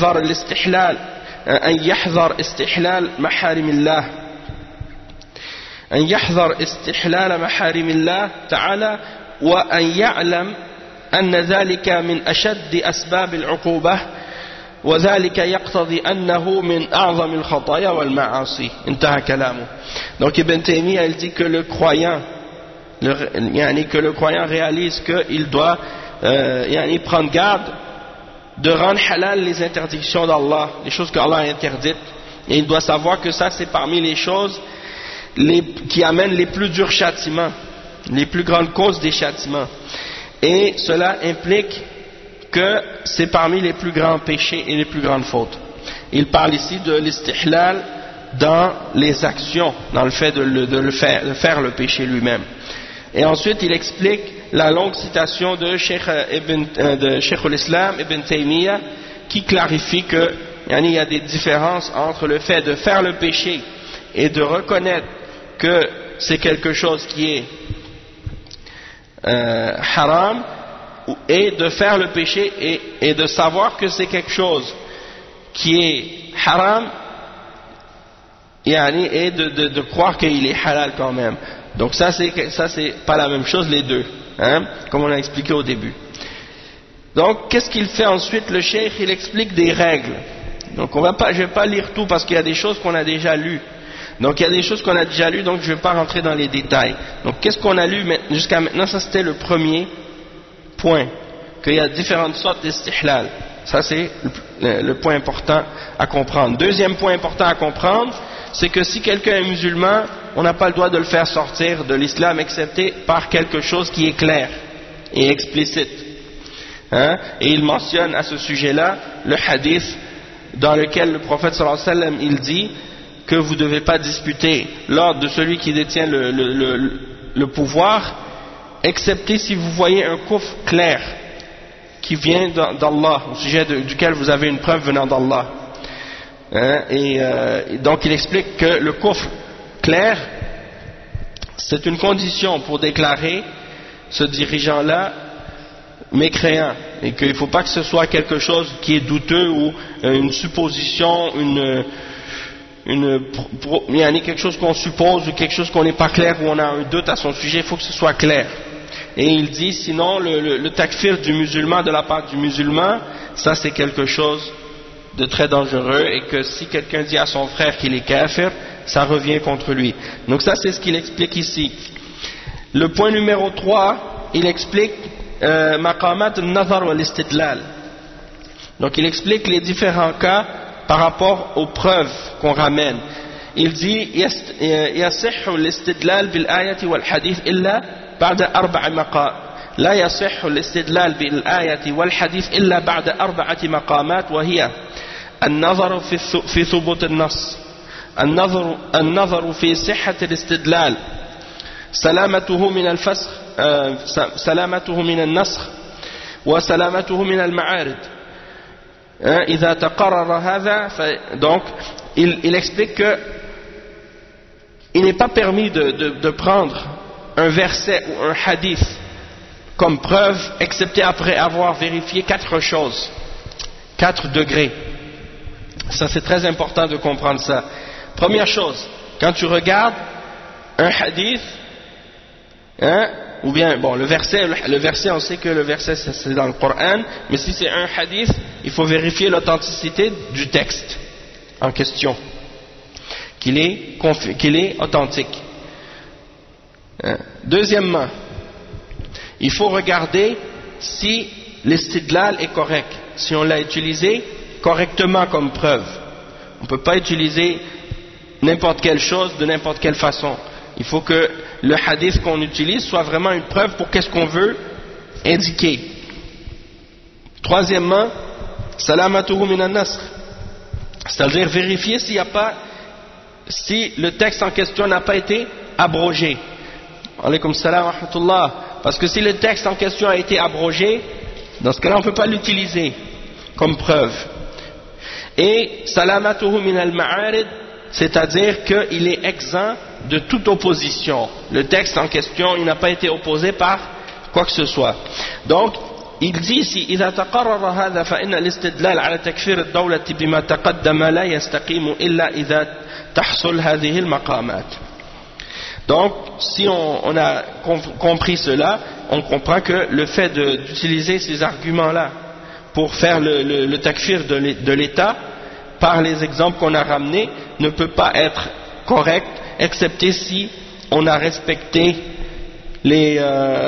يحذر استحلال محارم الله أن يحذر استحلال محارم الله تعالى، وأن يعلم أن ذلك من أشد أسباب العقوبة، وذلك يقتضي أنه من أعظم الخطايا والمعاصي. انتهى كلامه. Donc Ibn Taymiyyah il dit que le croyant réalise qu'il doit prendre garde de rendre halal les interdictions d'Allah, les choses qu'Allah a interdites, et il doit savoir que ça c'est parmi les choses qui amènent les plus durs châtiments, les plus grandes causes des châtiments, et cela implique que c'est parmi les plus grands péchés et les plus grandes fautes. Il parle ici de l'istihlal dans les actions, dans le fait de faire le péché lui-même. Et ensuite il explique la longue citation de Cheikh al-Islam Ibn Taymiyyah qui clarifie que il y a des différences entre le fait de faire le péché et de reconnaître que c'est quelque chose qui est haram, et de faire le péché et de savoir que c'est quelque chose qui est haram, et de croire qu'il est halal quand même. Donc ça c'est pas la même chose les deux, comme on a expliqué au début. Donc qu'est-ce qu'il fait ensuite le cheikh? Il explique des règles. Donc je vais pas lire tout parce qu'il y a des choses qu'on a déjà lues. Donc il y a des choses qu'on a déjà lues, donc je ne vais pas rentrer dans les détails. Donc qu'est-ce qu'on a lu jusqu'à maintenant? Ça c'était le premier point, qu'il y a différentes sortes d'istihlal. Ça c'est le point important à comprendre. Deuxième point important à comprendre, c'est que si quelqu'un est musulman, on n'a pas le droit de le faire sortir de l'islam excepté par quelque chose qui est clair et explicite. Et il mentionne à ce sujet-là le hadith dans lequel le prophète sallallahu alayhi wa sallam il dit que vous ne devez pas disputer l'ordre de celui qui détient le pouvoir, excepté si vous voyez un kufr clair qui vient d'Allah, au sujet duquel vous avez une preuve venant d'Allah. Et donc il explique que le kufr clair, c'est une condition pour déclarer ce dirigeant-là mécréant, et qu'il ne faut pas que ce soit quelque chose qui est douteux ou une supposition, quelque chose qu'on suppose ou quelque chose qu'on n'est pas clair ou on a un doute à son sujet. Il faut que ce soit clair. Et il dit sinon le takfir du musulman de la part du musulman, ça c'est quelque chose de très dangereux, et que si quelqu'un dit à son frère qu'il est kafir, ça revient contre lui. Donc ça c'est ce qu'il explique ici. Le point numéro 3, il explique maqamat al-nazar wa al-istidlal. Donc il explique les différents cas par rapport aux preuves qu'on ramène. Il dit يصح الاستدلال بالآية والحديث إلا بعد 4 مقامات. لا يصح الاستدلال بالآية والحديث إلا بعد 4 مقامات وهي النظر في ثبوت النص، النظر في صحة الاستدلال، سلامته من الفسخ، سلامته من النسخ، وسلامته من المعارض. إذا تقرر هذا donc il explique que il n'est pas permis de prendre un verset ou un hadith comme preuve excepté après avoir vérifié 4 choses, 4 degrés. Ça c'est très important de comprendre ça. Première chose, quand tu regardes un hadith, ou bien, bon, le verset, on sait que le verset c'est dans le Coran, mais si c'est un hadith, il faut vérifier l'authenticité du texte en question, qu'il est authentique. Deuxièmement, il faut regarder si l'istidlal est correct, si on l'a utilisé correctement comme preuve. On ne peut pas utiliser n'importe quelle chose de n'importe quelle façon. Il faut que le hadith qu'on utilise soit vraiment une preuve pour qu'est-ce qu'on veut indiquer. Troisièmement, salamatuhu min an-nasr, c'est-à-dire vérifier s'il n'y a pas, si le texte en question n'a pas été abrogé. Alaykoum salam wa rahmatullah. Parce que si le texte en question a été abrogé, dans ce cas-là on ne peut pas l'utiliser comme preuve. Et salamatuhu min al-ma'arid, c'est-à-dire qu'il est exempt de toute opposition. Le texte en question, il n'a pas été opposé par quoi que ce soit. Donc, il dit ici, إذا تقرر هذا فإن الاستدلال على تكفير الدولة بما تقدم لا يستقيم إلا إذا تحصل هذه المقامات. Donc, si on a compris cela, on comprend que le fait d'utiliser ces arguments-là pour faire le takfir de l'État, par les exemples qu'on a ramenés, ne peut pas être correct, excepté si on a respecté les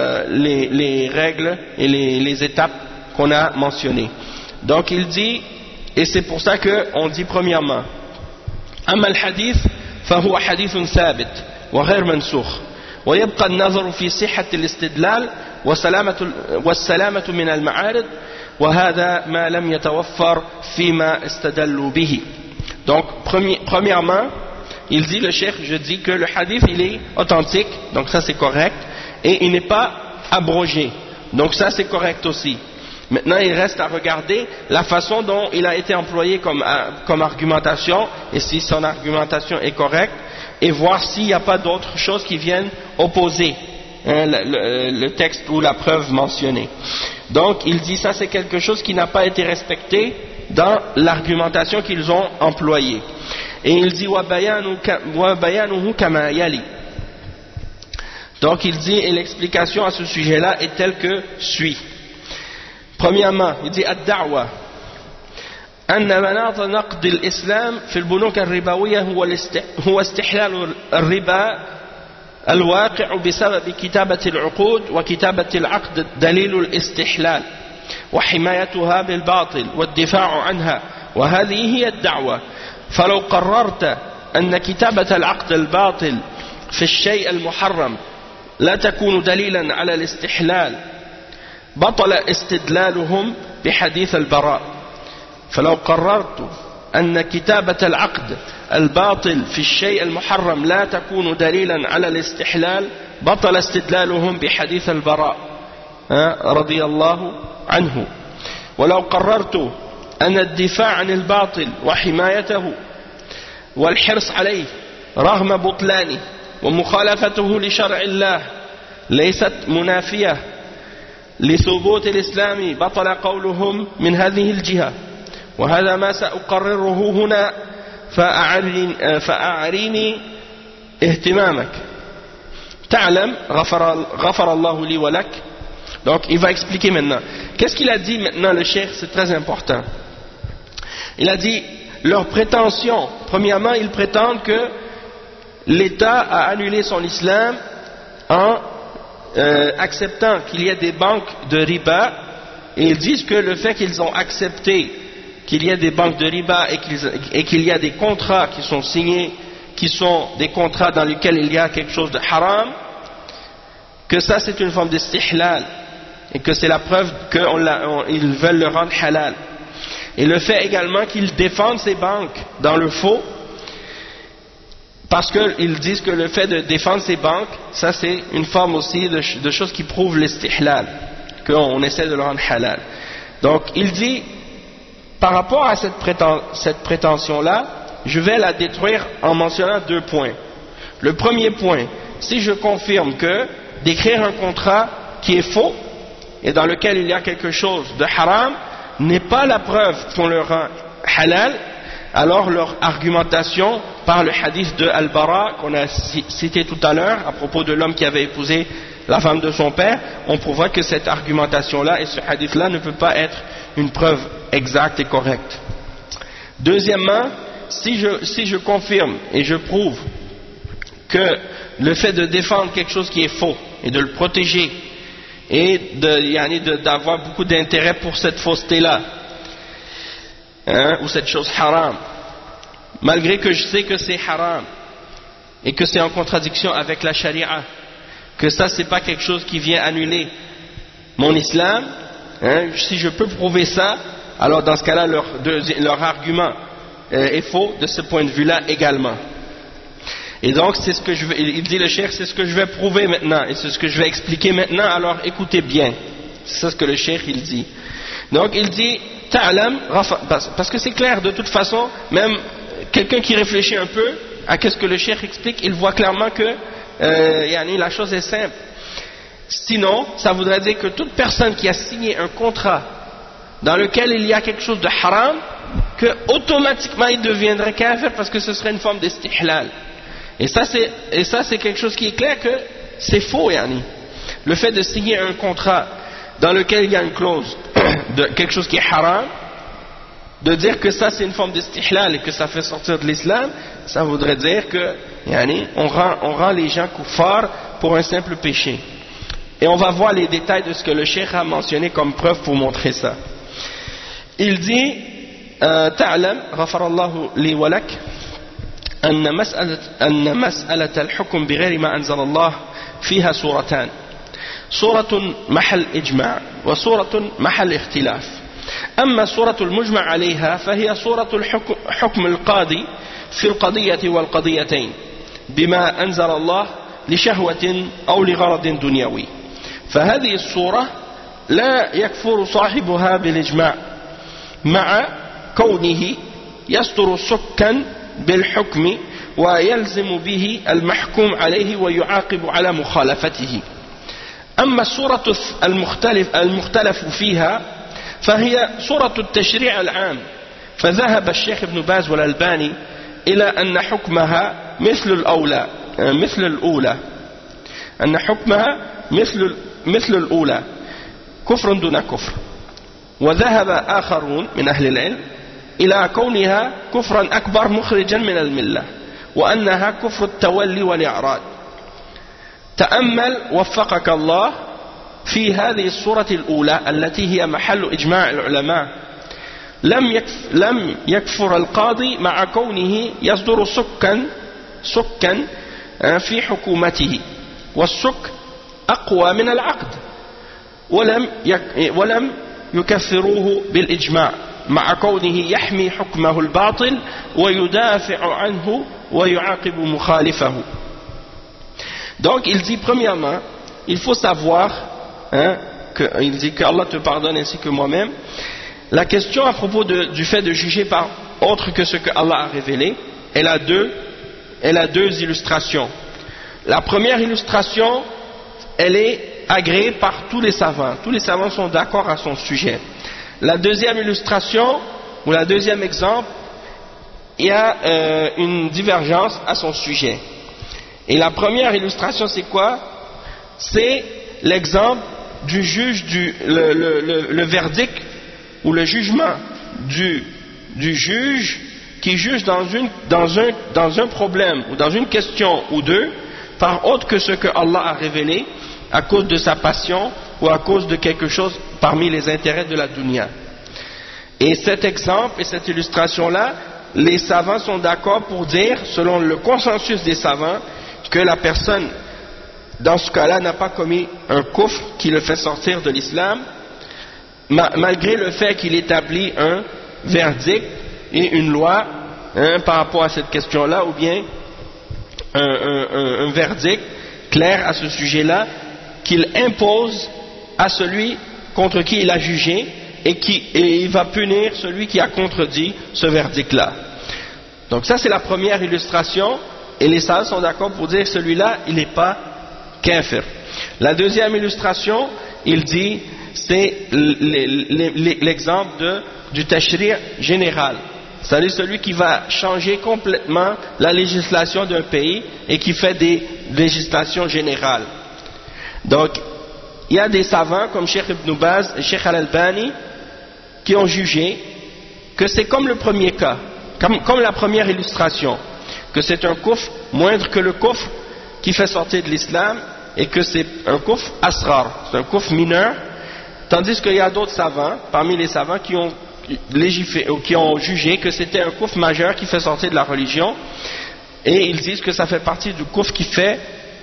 règles et les étapes qu'on a mentionnées. Donc il dit, et c'est pour ça qu'on dit premièrement, أما الحديث فهو حديث ثابت وغير منسوخ ويبقى النظر في صحة الاستدلال والسلامة من المعارض وهذا ما لم يتوفر فيما استدلوا به. Donc premièrement, il dit, le cheikh, je dis que le hadith il est authentique, donc ça c'est correct, et il n'est pas abrogé, donc ça c'est correct aussi. Maintenant il reste à regarder la façon dont il a été employé comme argumentation, et si son argumentation est correcte, et voir s'il n'y a pas d'autres choses qui viennent opposer le texte ou la preuve mentionnée. Donc il dit ça c'est quelque chose qui n'a pas été respecté dans l'argumentation qu'ils ont employée. Et il dit وَبَيَانُهُ كَمَا يَلِي. Donc il dit, et l'explication à ce sujet-là est telle que suit. Premièrement, il dit الدعوة أن مناط نقد الإسلام في البنوك الربوية هو استحلال الربا الواقع بسبب كتابة العقود، وكتابة العقد دليل الاستحلال وحمايتها بالباطل والدفاع عنها، وهذه هي الدعوة. فلو قررت أن كتابة العقد الباطل في الشيء المحرم لا تكون دليلا على الاستحلال بطل استدلالهم بحديث البراء. فلو قررت أن كتابة العقد الباطل في الشيء المحرم لا تكون دليلا على الاستحلال بطل استدلالهم بحديث البراء رضي الله عنه. ولو قررت أن الدفاع عن الباطل وحمايته والحرص عليه رغم بطلانه ومخالفته لشرع الله ليست منافية لثبوت الإسلام بطل قولهم من هذه الجهة. وهذا ما سأقرره هنا فأعريني اهتمامك تعلم غفر الله لي ولك. Donc il va expliquer maintenant. Qu'est-ce qu'il a dit maintenant le cheikh? C'est très important. Il a dit leur prétention. Premièrement, ils prétendent que l'État a annulé son islam en acceptant qu'il y ait des banques de riba, et ils disent que le fait qu'ils ont accepté qu'il y ait des banques de riba et qu'il y a des contrats qui sont signés, qui sont des contrats dans lesquels il y a quelque chose de haram, que ça c'est une forme d'istihlal, et que c'est la preuve qu'ils veulent le rendre halal. Et le fait également qu'ils défendent ces banques dans le faux, parce qu'ils disent que le fait de défendre ces banques, ça c'est une forme aussi de choses qui prouvent l'istihlal, qu'on essaie de le rendre halal. Donc il dit, par rapport à cette prétention-là, je vais la détruire en mentionnant 2 points. Le premier point, si je confirme que d'écrire un contrat qui est faux et dans lequel il y a quelque chose de haram n'est pas la preuve qu'on le rend halal, alors leur argumentation par le hadith de Al-Bara qu'on a cité tout à l'heure à propos de l'homme qui avait épousé la femme de son père, on prouvera que cette argumentation-là et ce hadith-là ne peut pas être une preuve exacte et correcte. Deuxièmement, si je confirme et je prouve que le fait de défendre quelque chose qui est faux et de le protéger et d'avoir beaucoup d'intérêt pour cette fausseté-là, ou cette chose haram, malgré que je sais que c'est haram et que c'est en contradiction avec la charia, que ça c'est pas quelque chose qui vient annuler mon islam, si je peux prouver ça, alors dans ce cas-là leur argument est faux de ce point de vue-là également. Et donc c'est ce que il dit le cheikh, c'est ce que je vais prouver maintenant et c'est ce que je vais expliquer maintenant, alors écoutez bien, c'est ça ce que le cheikh il dit. Donc il dit ta'lam, parce que c'est clair de toute façon, même quelqu'un qui réfléchit un peu à ce que le cheikh explique, il voit clairement que la chose est simple. Sinon, ça voudrait dire que toute personne qui a signé un contrat dans lequel il y a quelque chose de haram, que automatiquement il deviendrait kafir parce que ce serait une forme d'istihlal. Et ça c'est quelque chose qui est clair que c'est faux, le fait de signer un contrat dans lequel il y a une clause de quelque chose qui est haram, de dire que ça c'est une forme d'istihlal et que ça fait sortir de l'islam, ça voudrait dire que on rend les gens kuffar pour un simple péché. Et on va voir les détails de ce que le cheikh a mentionné comme preuve pour montrer ça. Il dit ta'lam ghafarallahu li wa lak أن مسألة الحكم بغير ما أنزل الله فيها صورتان، صورة محل إجماع وصورة محل اختلاف. أما الصورة المجمع عليها فهي صورة حكم القاضي في القضية والقضيتين بما أنزل الله لشهوة أو لغرض دنيوي، فهذه الصورة لا يكفر صاحبها بالإجماع مع كونه يصدر سكا بالحكم ويلزم به المحكوم عليه ويعاقب على مخالفته. أما الصورة المختلف فيها فهي صورة التشريع العام، فذهب الشيخ ابن باز والألباني إلى أن حكمها مثل الأولى أن حكمها مثل الأولى كفر دون كفر، وذهب آخرون من أهل العلم إلى كونها كفرا أكبر مخرجا من الملة وأنها كفر التولي والإعراض. تأمل وفقك الله في هذه الصورة الأولى التي هي محل إجماع العلماء، لم يكفر القاضي مع كونه يصدر سكا في حكومته، والسك أقوى من العقد، ولم يكفروه بالإجماع مع كونه يحمي حكمه الباطل ويدافع عنه ويعاقب مخالفه. Donc il dit premièrement, il faut savoir, il dit que Allah te pardonne ainsi que moi-même. La question à propos du fait de juger par autre que ce que Allah a révélé, elle a deux illustrations. La première illustration, elle est agréée par tous les savants. Tous les savants sont d'accord à son sujet. La deuxième illustration, ou la deuxième exemple, il y a une divergence à son sujet. Et la première illustration, c'est quoi? C'est l'exemple du juge, le verdict ou le jugement du juge qui juge dans un problème ou dans une question ou deux par autre que ce que Allah a révélé, à cause de sa passion ou à cause de quelque chose parmi les intérêts de la dunya. Et cet exemple et cette illustration-là, les savants sont d'accord pour dire, selon le consensus des savants, que la personne, dans ce cas-là, n'a pas commis un kufr qui le fait sortir de l'islam, malgré le fait qu'il établit un verdict et une loi par rapport à cette question-là, ou bien un verdict clair à ce sujet-là, qu'il impose à celui contre qui il a jugé, et il va punir celui qui a contredit ce verdict-là. Donc ça, c'est la première illustration, et les savants sont d'accord pour dire que celui-là, il n'est pas kafir. La deuxième illustration, il dit, c'est l'exemple du tashri' général. C'est-à-dire celui qui va changer complètement la législation d'un pays et qui fait des législations générales. Donc, il y a des savants comme Cheikh Ibn Baz et Cheikh Al-Albani qui ont jugé que c'est comme le premier cas, comme la première illustration, que c'est un kufr moindre que le kufr qui fait sortir de l'islam et que c'est un kufr asrar, c'est un kufr mineur, tandis qu'il y a d'autres savants, parmi les savants qui ont jugé que c'était un kufr majeur qui fait sortir de la religion, et ils disent que ça fait partie du kufr qui fait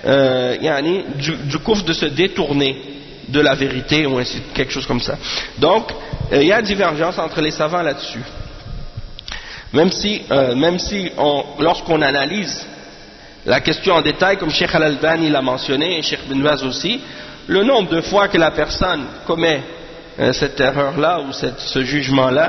du kufr de se détourner de la vérité ou ainsi, quelque chose comme ça. Donc il y a divergence entre les savants là-dessus, même si lorsqu'on analyse la question en détail, comme Cheikh Al-Albani l'a mentionné et Cheikh Ibn Baz aussi, le nombre de fois que la personne commet cette erreur-là ou ce jugement-là,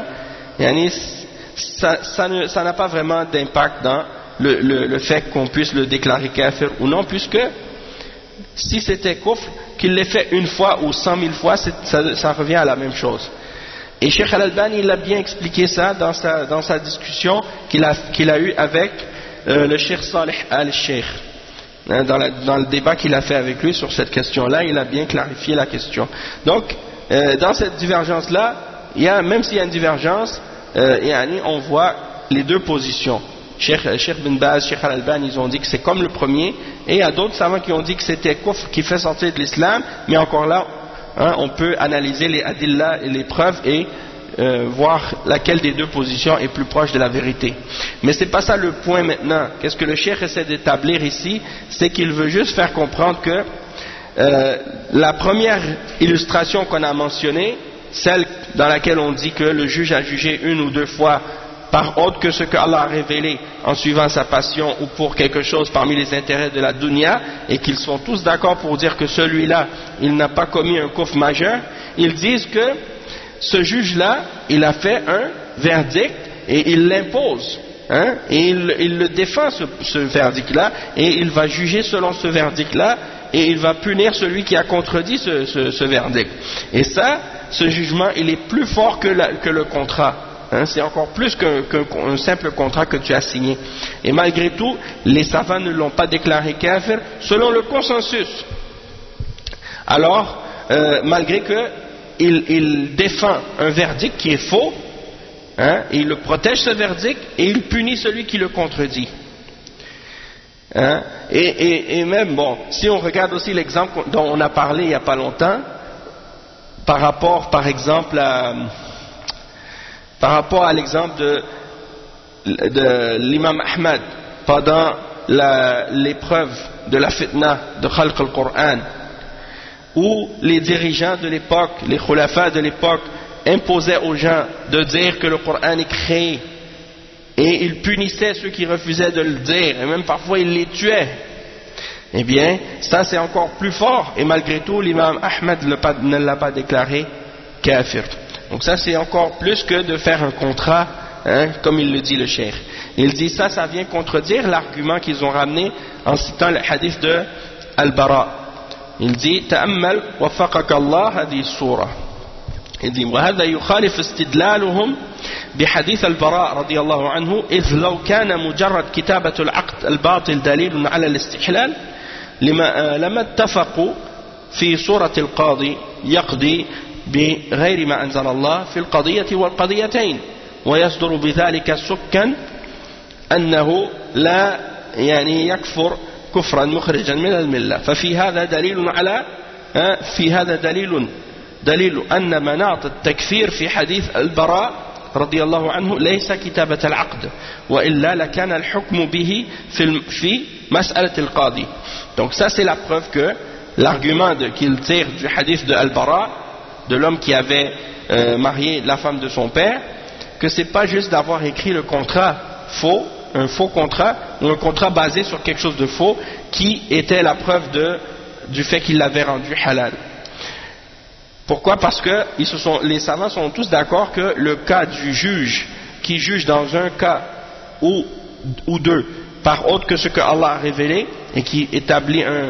ça n'a pas vraiment d'impact dans le fait qu'on puisse le déclarer kafir ou non, puisque si c'était kufr, qu'il l'ait fait une fois ou 100 000 fois, ça revient à la même chose. Et Cheikh Al-Albani, il a bien expliqué ça dans sa discussion qu'il a eue avec le Cheikh Salih Al-Sheikh. Dans le débat qu'il a fait avec lui sur cette question-là, il a bien clarifié la question. Donc, dans cette divergence-là, même s'il y a une divergence, on voit les deux positions. Cheikh Bin Baz, Cheikh Al-Albani, ils ont dit que c'est comme le premier, et il y a d'autres savants qui ont dit que c'était kufr qui fait sortir de l'islam, mais encore là, on peut analyser les adillah et les preuves et voir laquelle des deux positions est plus proche de la vérité. Mais c'est pas ça le point maintenant. Qu'est-ce que le cheikh essaie d'établir ici? C'est qu'il veut juste faire comprendre que la première illustration qu'on a mentionnée, celle dans laquelle on dit que le juge a jugé une ou deux fois par autre que ce que Allah a révélé en suivant sa passion ou pour quelque chose parmi les intérêts de la dunya, et qu'ils sont tous d'accord pour dire que celui-là, il n'a pas commis un kufr majeur, ils disent que ce juge-là, il a fait un verdict et il l'impose, et il le défend ce verdict-là, et il va juger selon ce verdict-là, et il va punir celui qui a contredit ce verdict. Et ça, ce jugement, il est plus fort que le contrat. C'est encore plus qu'un simple contrat que tu as signé. Et malgré tout, les savants ne l'ont pas déclaré kafir selon le consensus. Alors, malgré que il défend un verdict qui est faux, et il le protège ce verdict, et il punit celui qui le contredit. Et même, bon, si on regarde aussi l'exemple dont on a parlé il n'y a pas longtemps, par rapport, par exemple, à l'exemple de l'imam Ahmad pendant l'épreuve de la fitna de Khalq al-Qur'an, où les dirigeants de l'époque, les khulafas de l'époque, imposaient aux gens de dire que le Coran est créé, et ils punissaient ceux qui refusaient de le dire, et même parfois ils les tuaient. Eh bien, ça c'est encore plus fort, et malgré tout l'imam Ahmad ne l'a pas déclaré kafir. Donc ça c'est encore plus que de faire un contrat, comme il le dit le cheikh. Il dit ça vient contredire l'argument qu'ils ont ramené en citant le hadith de Al-Bara. Il dit ta'ammal waffaqaka Allah hadhihi as-surah. Il dit وهذا يخالف استدلالهم بحديث البراء رضي الله عنه إذ لو كان مجرد كتابة العقد الباطل دليل على الاستحلال لما اتفقوا في سورة القاضي يقضي بغير ما أنزل الله في القضية والقضيتين ويصدر بذلك سكا أنه لا يعني يكفر كفرا مخرجا من الملة ففي هذا دليل على في هذا دليل أن مناط التكفير في حديث البراء رضي الله عنه ليس كتابة العقد وإلا لكان الحكم به في مسألة القاضي. Donc ça c'est la preuve que l'argument qu'il tire du hadith de Al-Bara, de l'homme qui avait marié la femme de son père, que c'est pas juste d'avoir écrit le contrat faux, un faux contrat ou un contrat basé sur quelque chose de faux qui était la preuve du fait qu'il l'avait rendu halal. Pourquoi? Parce que les savants sont tous d'accord que le cas du juge qui juge dans un cas ou deux par autre que ce que Allah a révélé et qui établit un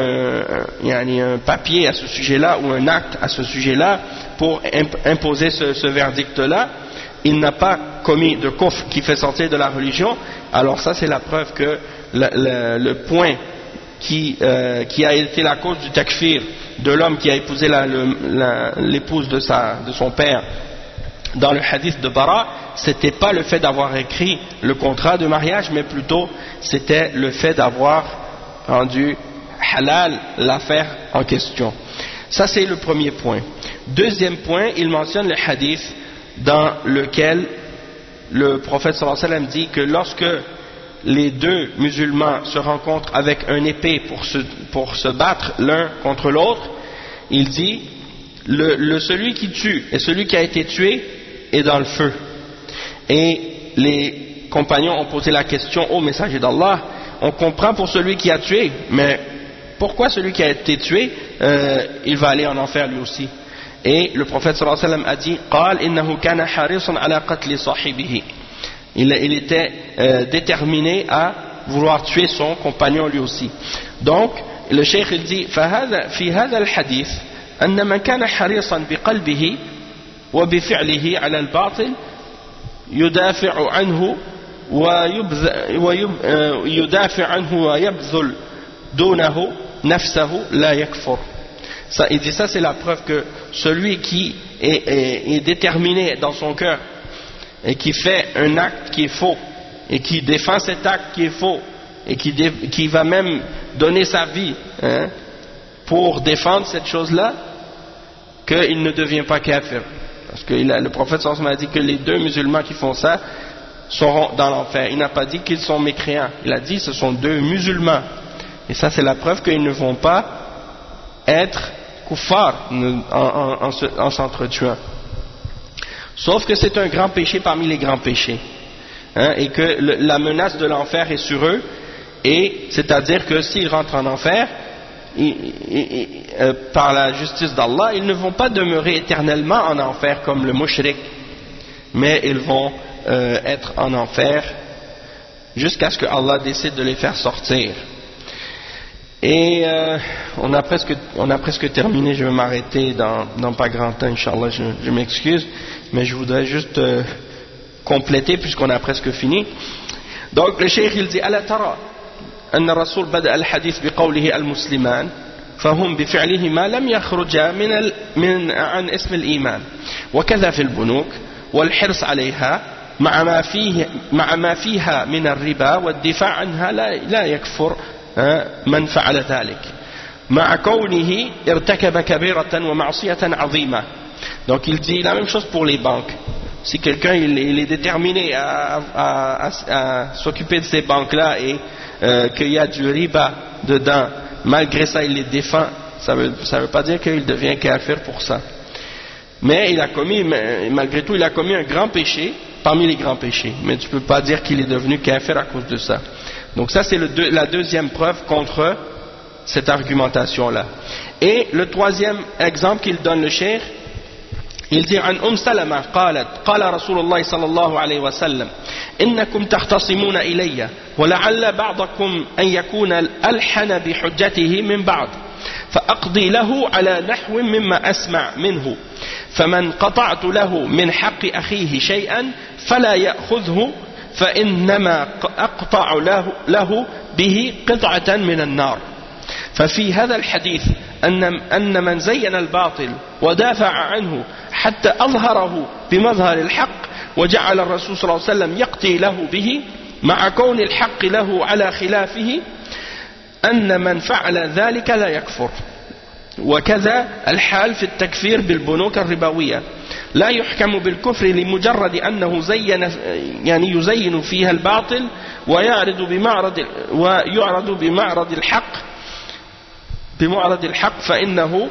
papier à ce sujet-là ou un acte à ce sujet-là pour imposer ce verdict-là, il n'a pas commis de kufr qui fait sortir de la religion. Alors ça c'est la preuve que le point qui a été la cause du takfir de l'homme qui a épousé l'épouse de son père dans le hadith de Bara, c'était pas le fait d'avoir écrit le contrat de mariage, mais plutôt c'était le fait d'avoir rendu halal l'affaire en question. Ça c'est le premier point. Deuxième point, il mentionne le hadith dans lequel le prophète sallallahu alayhi wa sallam dit que lorsque les deux musulmans se rencontrent avec une épée pour se battre l'un contre l'autre, il dit celui qui tue et celui qui a été tué est dans le feu. Et les compagnons ont posé la question au messager d'Allah, on comprend pour celui qui a tué, mais pourquoi celui qui a été tué il va aller en enfer lui aussi? Et le prophète sallallahu alayhi wa sallam a dit قال إنه كان حريصا على قتل صاحبه. Il était déterminé à vouloir tuer son compagnon lui aussi. Donc le cheikh il dit في هذا الحديث أن من كان حريصا بقلبه وبفعله على الباطل يدافع عنه ويبذل دونه نفسه لا يكفر. Ça, il dit ça c'est la preuve que celui qui est déterminé dans son cœur et qui fait un acte qui est faux et qui défend cet acte qui est faux et qui va même donner sa vie pour défendre cette chose-là, qu'il ne devient pas kafir. Parce que le prophète sallallahu alayhi wa sallam a dit que les deux musulmans qui font ça seront dans l'enfer. Il n'a pas dit qu'ils sont mécréants, il a dit que ce sont deux musulmans. Et ça c'est la preuve qu'ils ne vont pas être kuffar en s'entretuant. Sauf que c'est un grand péché parmi les grands péchés, et que la menace de l'enfer est sur eux, et c'est-à-dire que s'ils rentrent en enfer, par la justice d'Allah, ils ne vont pas demeurer éternellement en enfer comme le mushrik, mais ils vont être en enfer jusqu'à ce que Allah décide de les faire sortir. Et on a presque terminé, je vais m'arrêter dans pas grand temps, Inch'Allah, je m'excuse, mais je voudrais juste compléter puisqu'on a presque fini. Donc le cheikh il dit ألا ترى أن الرسول بدأ الحديث بقوله المسلمان فهم بفعلهما لم يخرجا عن اسم الإيمان وكذا في البنوك والحرص عليها مع ما فيها من الربا والدفاع عنها لا يكفر من فعل ذلك مع كونه ارتكب كبيرة ومعصية عظيمة. Donc il dit la même chose pour les banques. Si quelqu'un il est déterminé à s'occuper de ces banques-là et qu'il y a du riba dedans, malgré ça il les défend, ça veut pas dire qu'il devient kafir pour ça. Mais malgré tout il a commis un grand péché parmi les grands péchés. Mais tu peux pas dire qu'il est devenu kafir à cause de ça. Donc ça c'est la deuxième preuve contre cette argumentation-là. Et le troisième exemple qu'il donne le cheikh, il dit عن سلمة قالت قال رسول الله صلى الله عليه وسلم إنكم تختصمون إلي ولعل بعضكم أن يكون ألحن بحجته من بعض فأقضي له على نحو مما أسمع منه فمن قطعت له من حق أخيه شيئا فلا يأخذه فإنما أقطع له به قطعة من النار. ففي هذا الحديث أن من زين الباطل ودافع عنه حتى أظهره بمظهر الحق وجعل الرسول صلى الله عليه وسلم يقضي له به مع كون الحق له على خلافه أن من فعل ذلك لا يكفر. وكذا الحال في التكفير بالبنوك الربوية لا يحكم بالكفر لمجرد أنه يعني يزين فيها الباطل ويعرض بمعرض الحق فإنه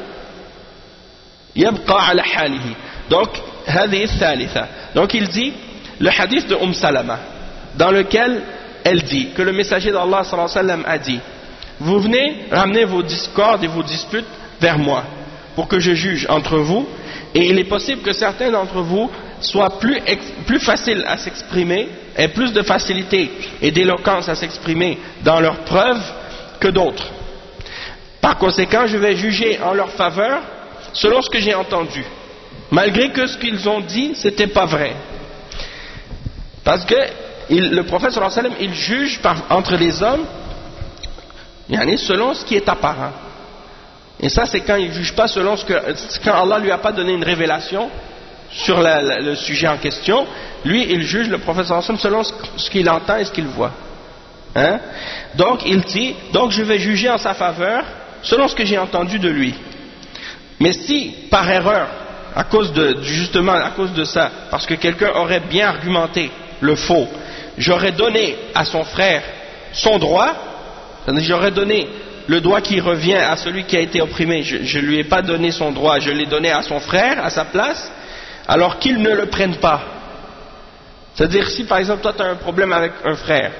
يبقى على حاله. Donc هذه الثالثة. Donc il dit le hadith de Salama dans lequel elle dit que le messager d'Allah sallallahu alayhi wa sallam a dit: vous venez ramener vos discordes et vos disputes vers moi pour que je juge entre vous, et il est possible que certains d'entre vous soient plus faciles à s'exprimer et plus de facilité et d'éloquence à s'exprimer dans leurs preuves que d'autres. Par conséquent, je vais juger en leur faveur selon ce que j'ai entendu, malgré que ce qu'ils ont dit c'était pas vrai, parce que le prophète sallallahu alayhi wa sallam il juge entre les hommes selon ce qui est apparent. Et ça, c'est quand il ne juge pas selon quand Allah lui a pas donné une révélation sur le sujet en question. Lui, il juge le prophète sallallahu alayhi wa sallam selon ce qu'il entend et ce qu'il voit. Donc, il dit, donc je vais juger en sa faveur selon ce que j'ai entendu de lui. Mais si, par erreur, justement à cause de ça, parce que quelqu'un aurait bien argumenté le faux, j'aurais donné à son frère son droit, c'est-à-dire j'aurais donné le droit qui revient à celui qui a été opprimé, je ne lui ai pas donné son droit, je l'ai donné à son frère, à sa place, alors qu'il ne le prenne pas. C'est-à-dire, si par exemple toi tu as un problème avec un frère,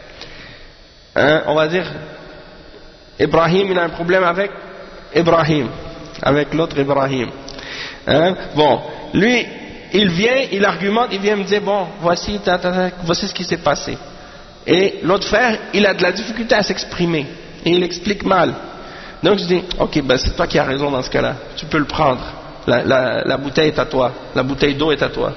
on va dire, Ibrahim il a un problème avec Ibrahim, avec l'autre Ibrahim. Bon, lui, il vient, il argumente, il vient me dire, bon, voici ce qui s'est passé. Et l'autre frère, il a de la difficulté à s'exprimer. Et il explique mal. Donc je dis, ok, ben c'est toi qui as raison dans ce cas-là. Tu peux le prendre. La bouteille est à toi. La bouteille d'eau est à toi.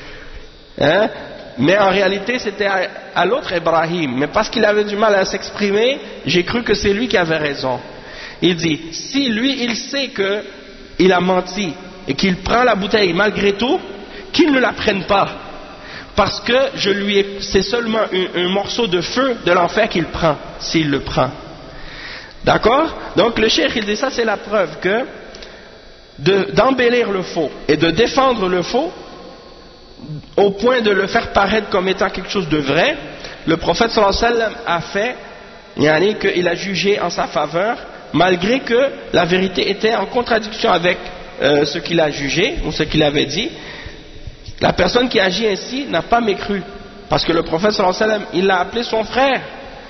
Mais en réalité, c'était à l'autre Ibrahim. Mais parce qu'il avait du mal à s'exprimer, j'ai cru que c'est lui qui avait raison. Il dit, si lui, il sait qu'il a menti et qu'il prend la bouteille malgré tout, qu'il ne la prenne pas. Parce que c'est seulement un morceau de feu de l'enfer qu'il prend, s'il le prend. D'accord? Donc le cheikh il dit ça, c'est la preuve que d'embellir le faux et de défendre le faux au point de le faire paraître comme étant quelque chose de vrai, le prophète sallallahu alayhi wa sallam a fait, qu'il a jugé en sa faveur, malgré que la vérité était en contradiction avec ce qu'il a jugé ou ce qu'il avait dit. La personne qui agit ainsi n'a pas mécru, parce que le prophète sallallahu alayhi wa sallam il l'a appelé son frère.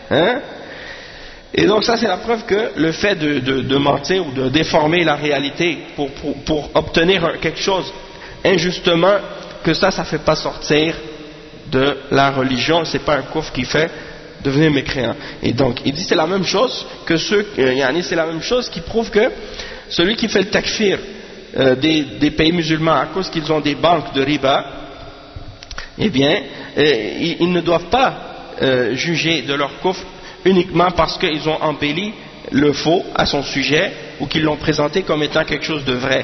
Et donc ça c'est la preuve que le fait de mentir ou de déformer la réalité pour obtenir quelque chose injustement, que ça fait pas sortir de la religion, c'est pas un coufre qui fait devenir mécréant. Et donc il dit c'est la même chose que c'est la même chose qui prouve que celui qui fait le takfir des pays musulmans à cause qu'ils ont des banques de riba, eh bien ils ne doivent pas juger de leur coufre uniquement parce qu'ils ont embelli le faux à son sujet ou qu'ils l'ont présenté comme étant quelque chose de vrai.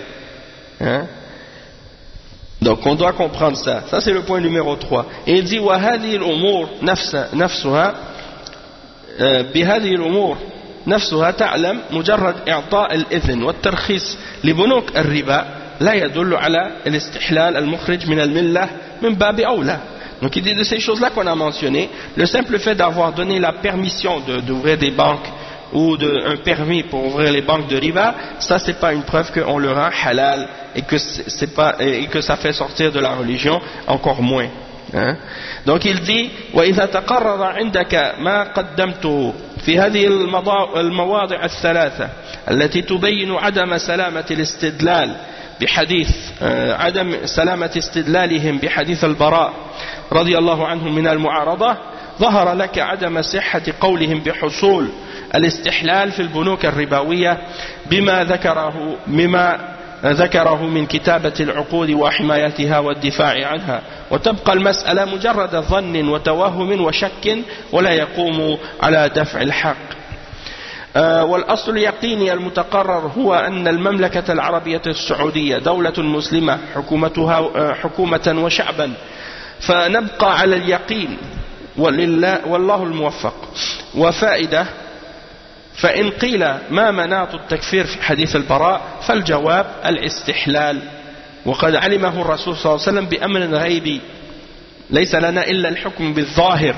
Donc on doit comprendre ça. Ça c'est le point numéro 3. Et il dit وهذه الأمور نفسها بهذه الأمور نفسها تعلم مجرد إعطاء الإذن والترخيص لبنوك الربا لا يدل على الاستحلال المخرج من الملة من باب أولى. Donc il dit de ces choses-là qu'on a mentionnées, le simple fait d'avoir donné la permission d'ouvrir des banques ou un permis pour ouvrir les banques de riba, ça c'est pas une preuve qu'on le rend halal et que ça fait sortir de la religion, encore moins. Donc il dit وإذا تقرر عندك ما قدمته في هذه المواضع الثلاثة التي تبين عدم سلامة الاستدلال بحديث عدم سلامة استدلالهم بحديث البراء رضي الله عنهم من المعارضة، ظهر لك عدم صحة قولهم بحصول الاستحلال في البنوك الربوية بما ذكره من كتابة العقود وحمايتها والدفاع عنها، وتبقى المسألة مجرد ظن وتوهم وشك ولا يقوم على دفع الحق. والأصل اليقيني المتقرر هو أن المملكة العربية السعودية دولة مسلمة حكومتها حكومة وشعبا، فنبقى على اليقين والله الموفق. وفائدة فإن قيل ما مناط التكفير في حديث البراء فالجواب الاستحلال وقد علمه الرسول صلى الله عليه وسلم بأمر غيبي ليس لنا إلا الحكم بالظاهر.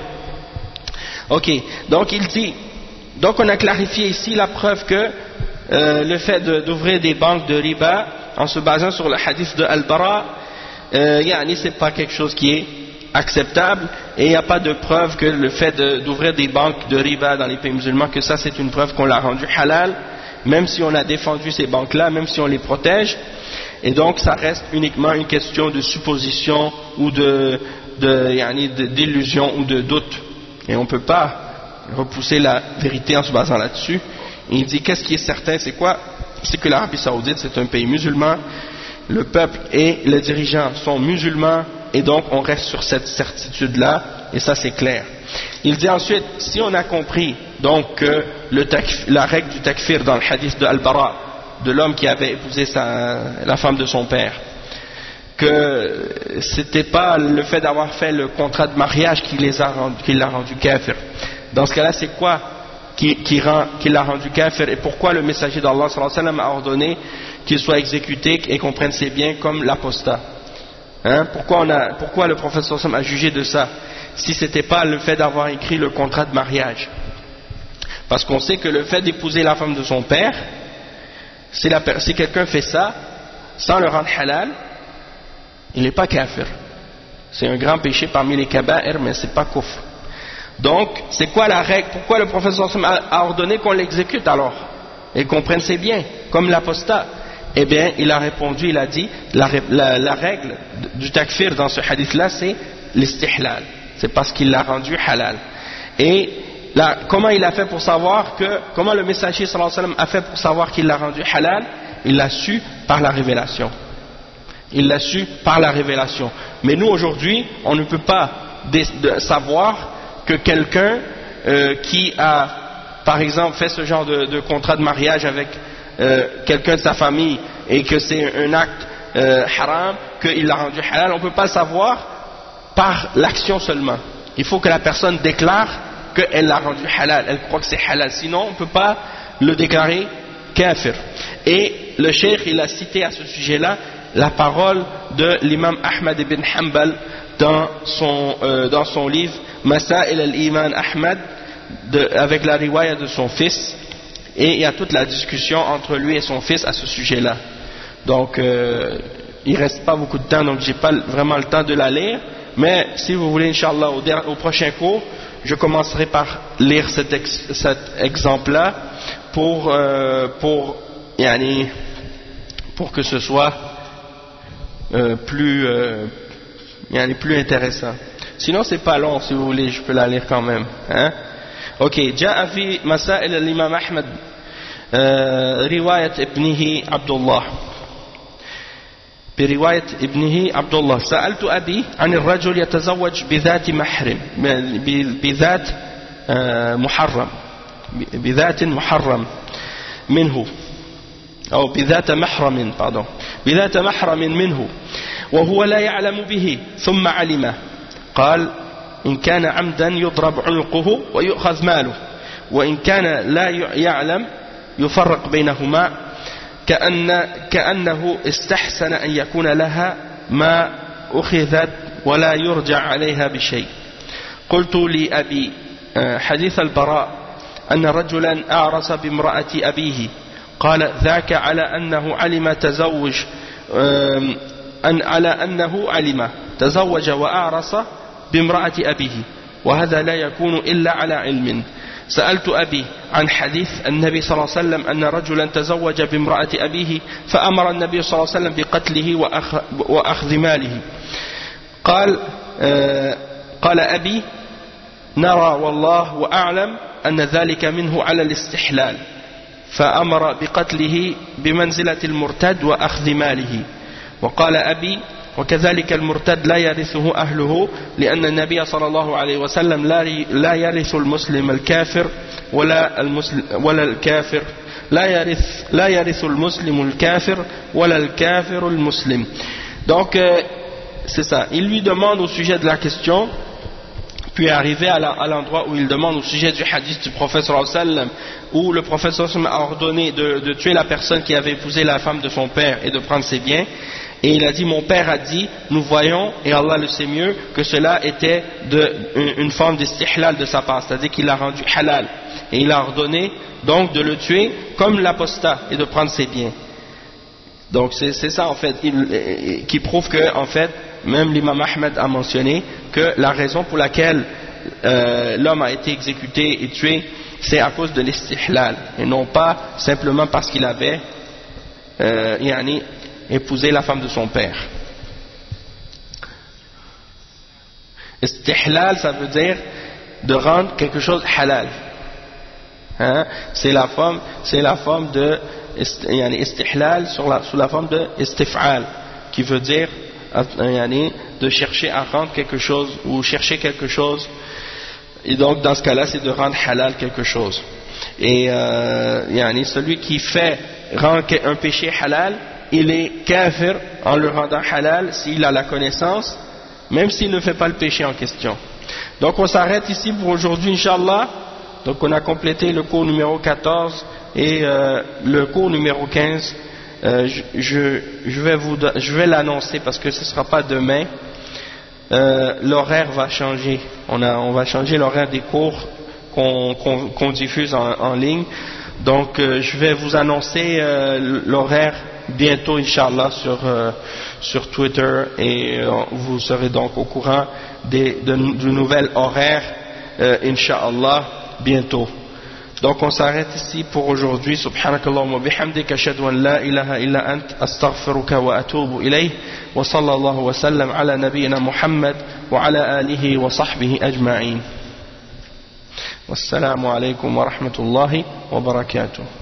Ok, donc il dit, donc on a clarifié ici la preuve que le fait d'ouvrir des banques de riba en se basant sur le hadith de Al-Bara, c'est pas quelque chose qui est acceptable, et il n'y a pas de preuve que le fait d'ouvrir des banques de riba dans les pays musulmans, que ça c'est une preuve qu'on l'a rendu halal, même si on a défendu ces banques-là, même si on les protège, et donc ça reste uniquement une question de supposition ou d'illusion ou de doute, et on ne peut pas repousser la vérité en se basant là-dessus. Et il dit qu'est-ce qui est certain, c'est quoi? C'est que l'Arabie Saoudite c'est un pays musulman, le peuple et les dirigeants sont musulmans, et donc on reste sur cette certitude-là, et ça c'est clair. Il dit ensuite, si on a compris donc que la règle du takfir dans le hadith de Al-Bara, de l'homme qui avait épousé la femme de son père, que c'était pas le fait d'avoir fait le contrat de mariage qui l'a rendu kafir. Dans ce cas-là, c'est quoi qui l'a rendu kafir, et pourquoi le messager d'Allah sallallahu alayhi wa sallam a ordonné qu'il soit exécuté et qu'on prenne ses biens comme l'apostat? Pourquoi le prophète sallallahu alayhi wa sallam a jugé de ça, si c'était pas le fait d'avoir écrit le contrat de mariage? Parce qu'on sait que le fait d'épouser la femme de son père, si quelqu'un fait ça sans le rendre halal, il n'est pas kafir. C'est un grand péché parmi les kaba'ir, mais c'est pas kufr. Donc, c'est quoi la règle? Pourquoi le prophète sallallahu alayhi wa sallam a ordonné qu'on l'exécute alors, et qu'on prenne ses biens, comme l'apostat? Eh bien, il a répondu, il a dit, la règle du takfir dans ce hadith-là, c'est l'istihlal. C'est parce qu'il l'a rendu halal. Et comment il a fait pour savoir comment le messager sallallahu alayhi wa sallam a fait pour savoir qu'il l'a rendu halal? Il l'a su par la révélation. Il l'a su par la révélation. Mais nous aujourd'hui, on ne peut pas savoir que quelqu'un qui a, par exemple, fait ce genre de contrat de mariage avec quelqu'un de sa famille, et que c'est un acte haram, qu'il l'a rendu halal, on ne peut pas le savoir par l'action seulement. Il faut que la personne déclare qu'elle l'a rendu halal, elle croit que c'est halal, sinon on ne peut pas le déclarer kafir. Et le cheikh, il a cité à ce sujet-là la parole de l'imam Ahmad ibn Hanbal dans son livre Masail al-Iman Ahmad, avec la riwaya de son fils, et il y a toute la discussion entre lui et son fils à ce sujet-là. Donc il reste pas beaucoup de temps, donc j'ai pas vraiment le temps de la lire, mais si vous voulez, Inch'Allah, au prochain cours, je commencerai par lire cet exemple-là pour que ce soit plus intéressant. Sinon c'est pas long, si vous voulez, je peux la lire quand même, hein? Ok, جاء في مسائل الإمام أحمد رواية ابنه عبد الله، برواية ابنه عبد الله: سألت أبي عن الرجل يتزوج بذات محرم منه، أو بذات محرم منه وهو لا يعلم به ثم علمه. قال: إن كان عمدا يضرب عنقه ويؤخذ ماله، وإن كان لا يعلم يفرق بينهما، كأنه استحسن أن يكون لها ما أخذت ولا يرجع عليها بشيء. قلت لأبي: حديث البراء أن رجلا أعرس بامرأة أبيه، قال: ذاك على أنه علم تزوج وأعرس بامرأة أبيه، وهذا لا يكون إلا على علم. سألت أبي عن حديث النبي صلى الله عليه وسلم أن رجلا تزوج بامرأة أبيه فأمر النبي صلى الله عليه وسلم بقتله وأخذ ماله. قال أبي: نرى والله وأعلم أن ذلك منه على الاستحلال، فأمر بقتله بمنزلة المرتد وأخذ ماله. وقال أبي: وكذلك المرتد لا يرثه أهله، لأن النبي صلى الله عليه وسلم لا يرث المسلم الكافر ولا الكافر لا يرث المسلم الكافر ولا الكافر المسلم. Donc c'est ça, il lui demande au sujet de la question, puis arrivé à l'endroit où il demande au sujet du hadith du prophète sallallahu alayhi wa sallam, où le prophète sallallahu alayhi wa sallam a ordonné de tuer la personne qui avait épousé la femme de son père et de prendre ses biens, et il a dit, mon père a dit, nous voyons, et Allah le sait mieux, que cela était une forme d'istihlal de sa part, c'est-à-dire qu'il l'a rendu halal, et il a ordonné donc de le tuer comme l'apostat et de prendre ses biens. Donc c'est ça en fait qui prouve que en fait même l'imam Ahmed a mentionné que la raison pour laquelle l'homme a été exécuté et tué, c'est à cause de l'istihlal et non pas simplement parce qu'il avait épousé la femme de son père. Istihlal, ça veut dire de rendre quelque chose halal. Hein? C'est la forme de istihlal sous la forme de istif'al, qui veut dire de chercher à rendre quelque chose ou chercher quelque chose, et donc dans ce cas-là c'est de rendre halal quelque chose. Et celui qui rend un péché halal, il est kafir en le rendant halal s'il a la connaissance, même s'il ne fait pas le péché en question. Donc on s'arrête ici pour aujourd'hui, Inch'Allah. Donc on a complété le cours numéro 14 et le cours numéro 15, je vais l'annoncer parce que ce ne sera pas demain. L'horaire va changer. On va changer l'horaire des cours qu'on diffuse en ligne. Donc je vais vous annoncer l'horaire bientôt, Inch'Allah, sur Twitter, et vous serez donc au courant du nouvel horaire, Inch'Allah, bientôt. Donc on s'arrête ici pour aujourd'hui. Subhanakallahumma wa bihamdika ashhadu an la ilaha illa ant astaghfiruka wa atubu ilayh wa sallallahu wa sallam ala nabiyyina Muhammad wa ala alihi wa sahbihi ajma'in. Wassalamu alaykum wa rahmatullahi wa barakatuh.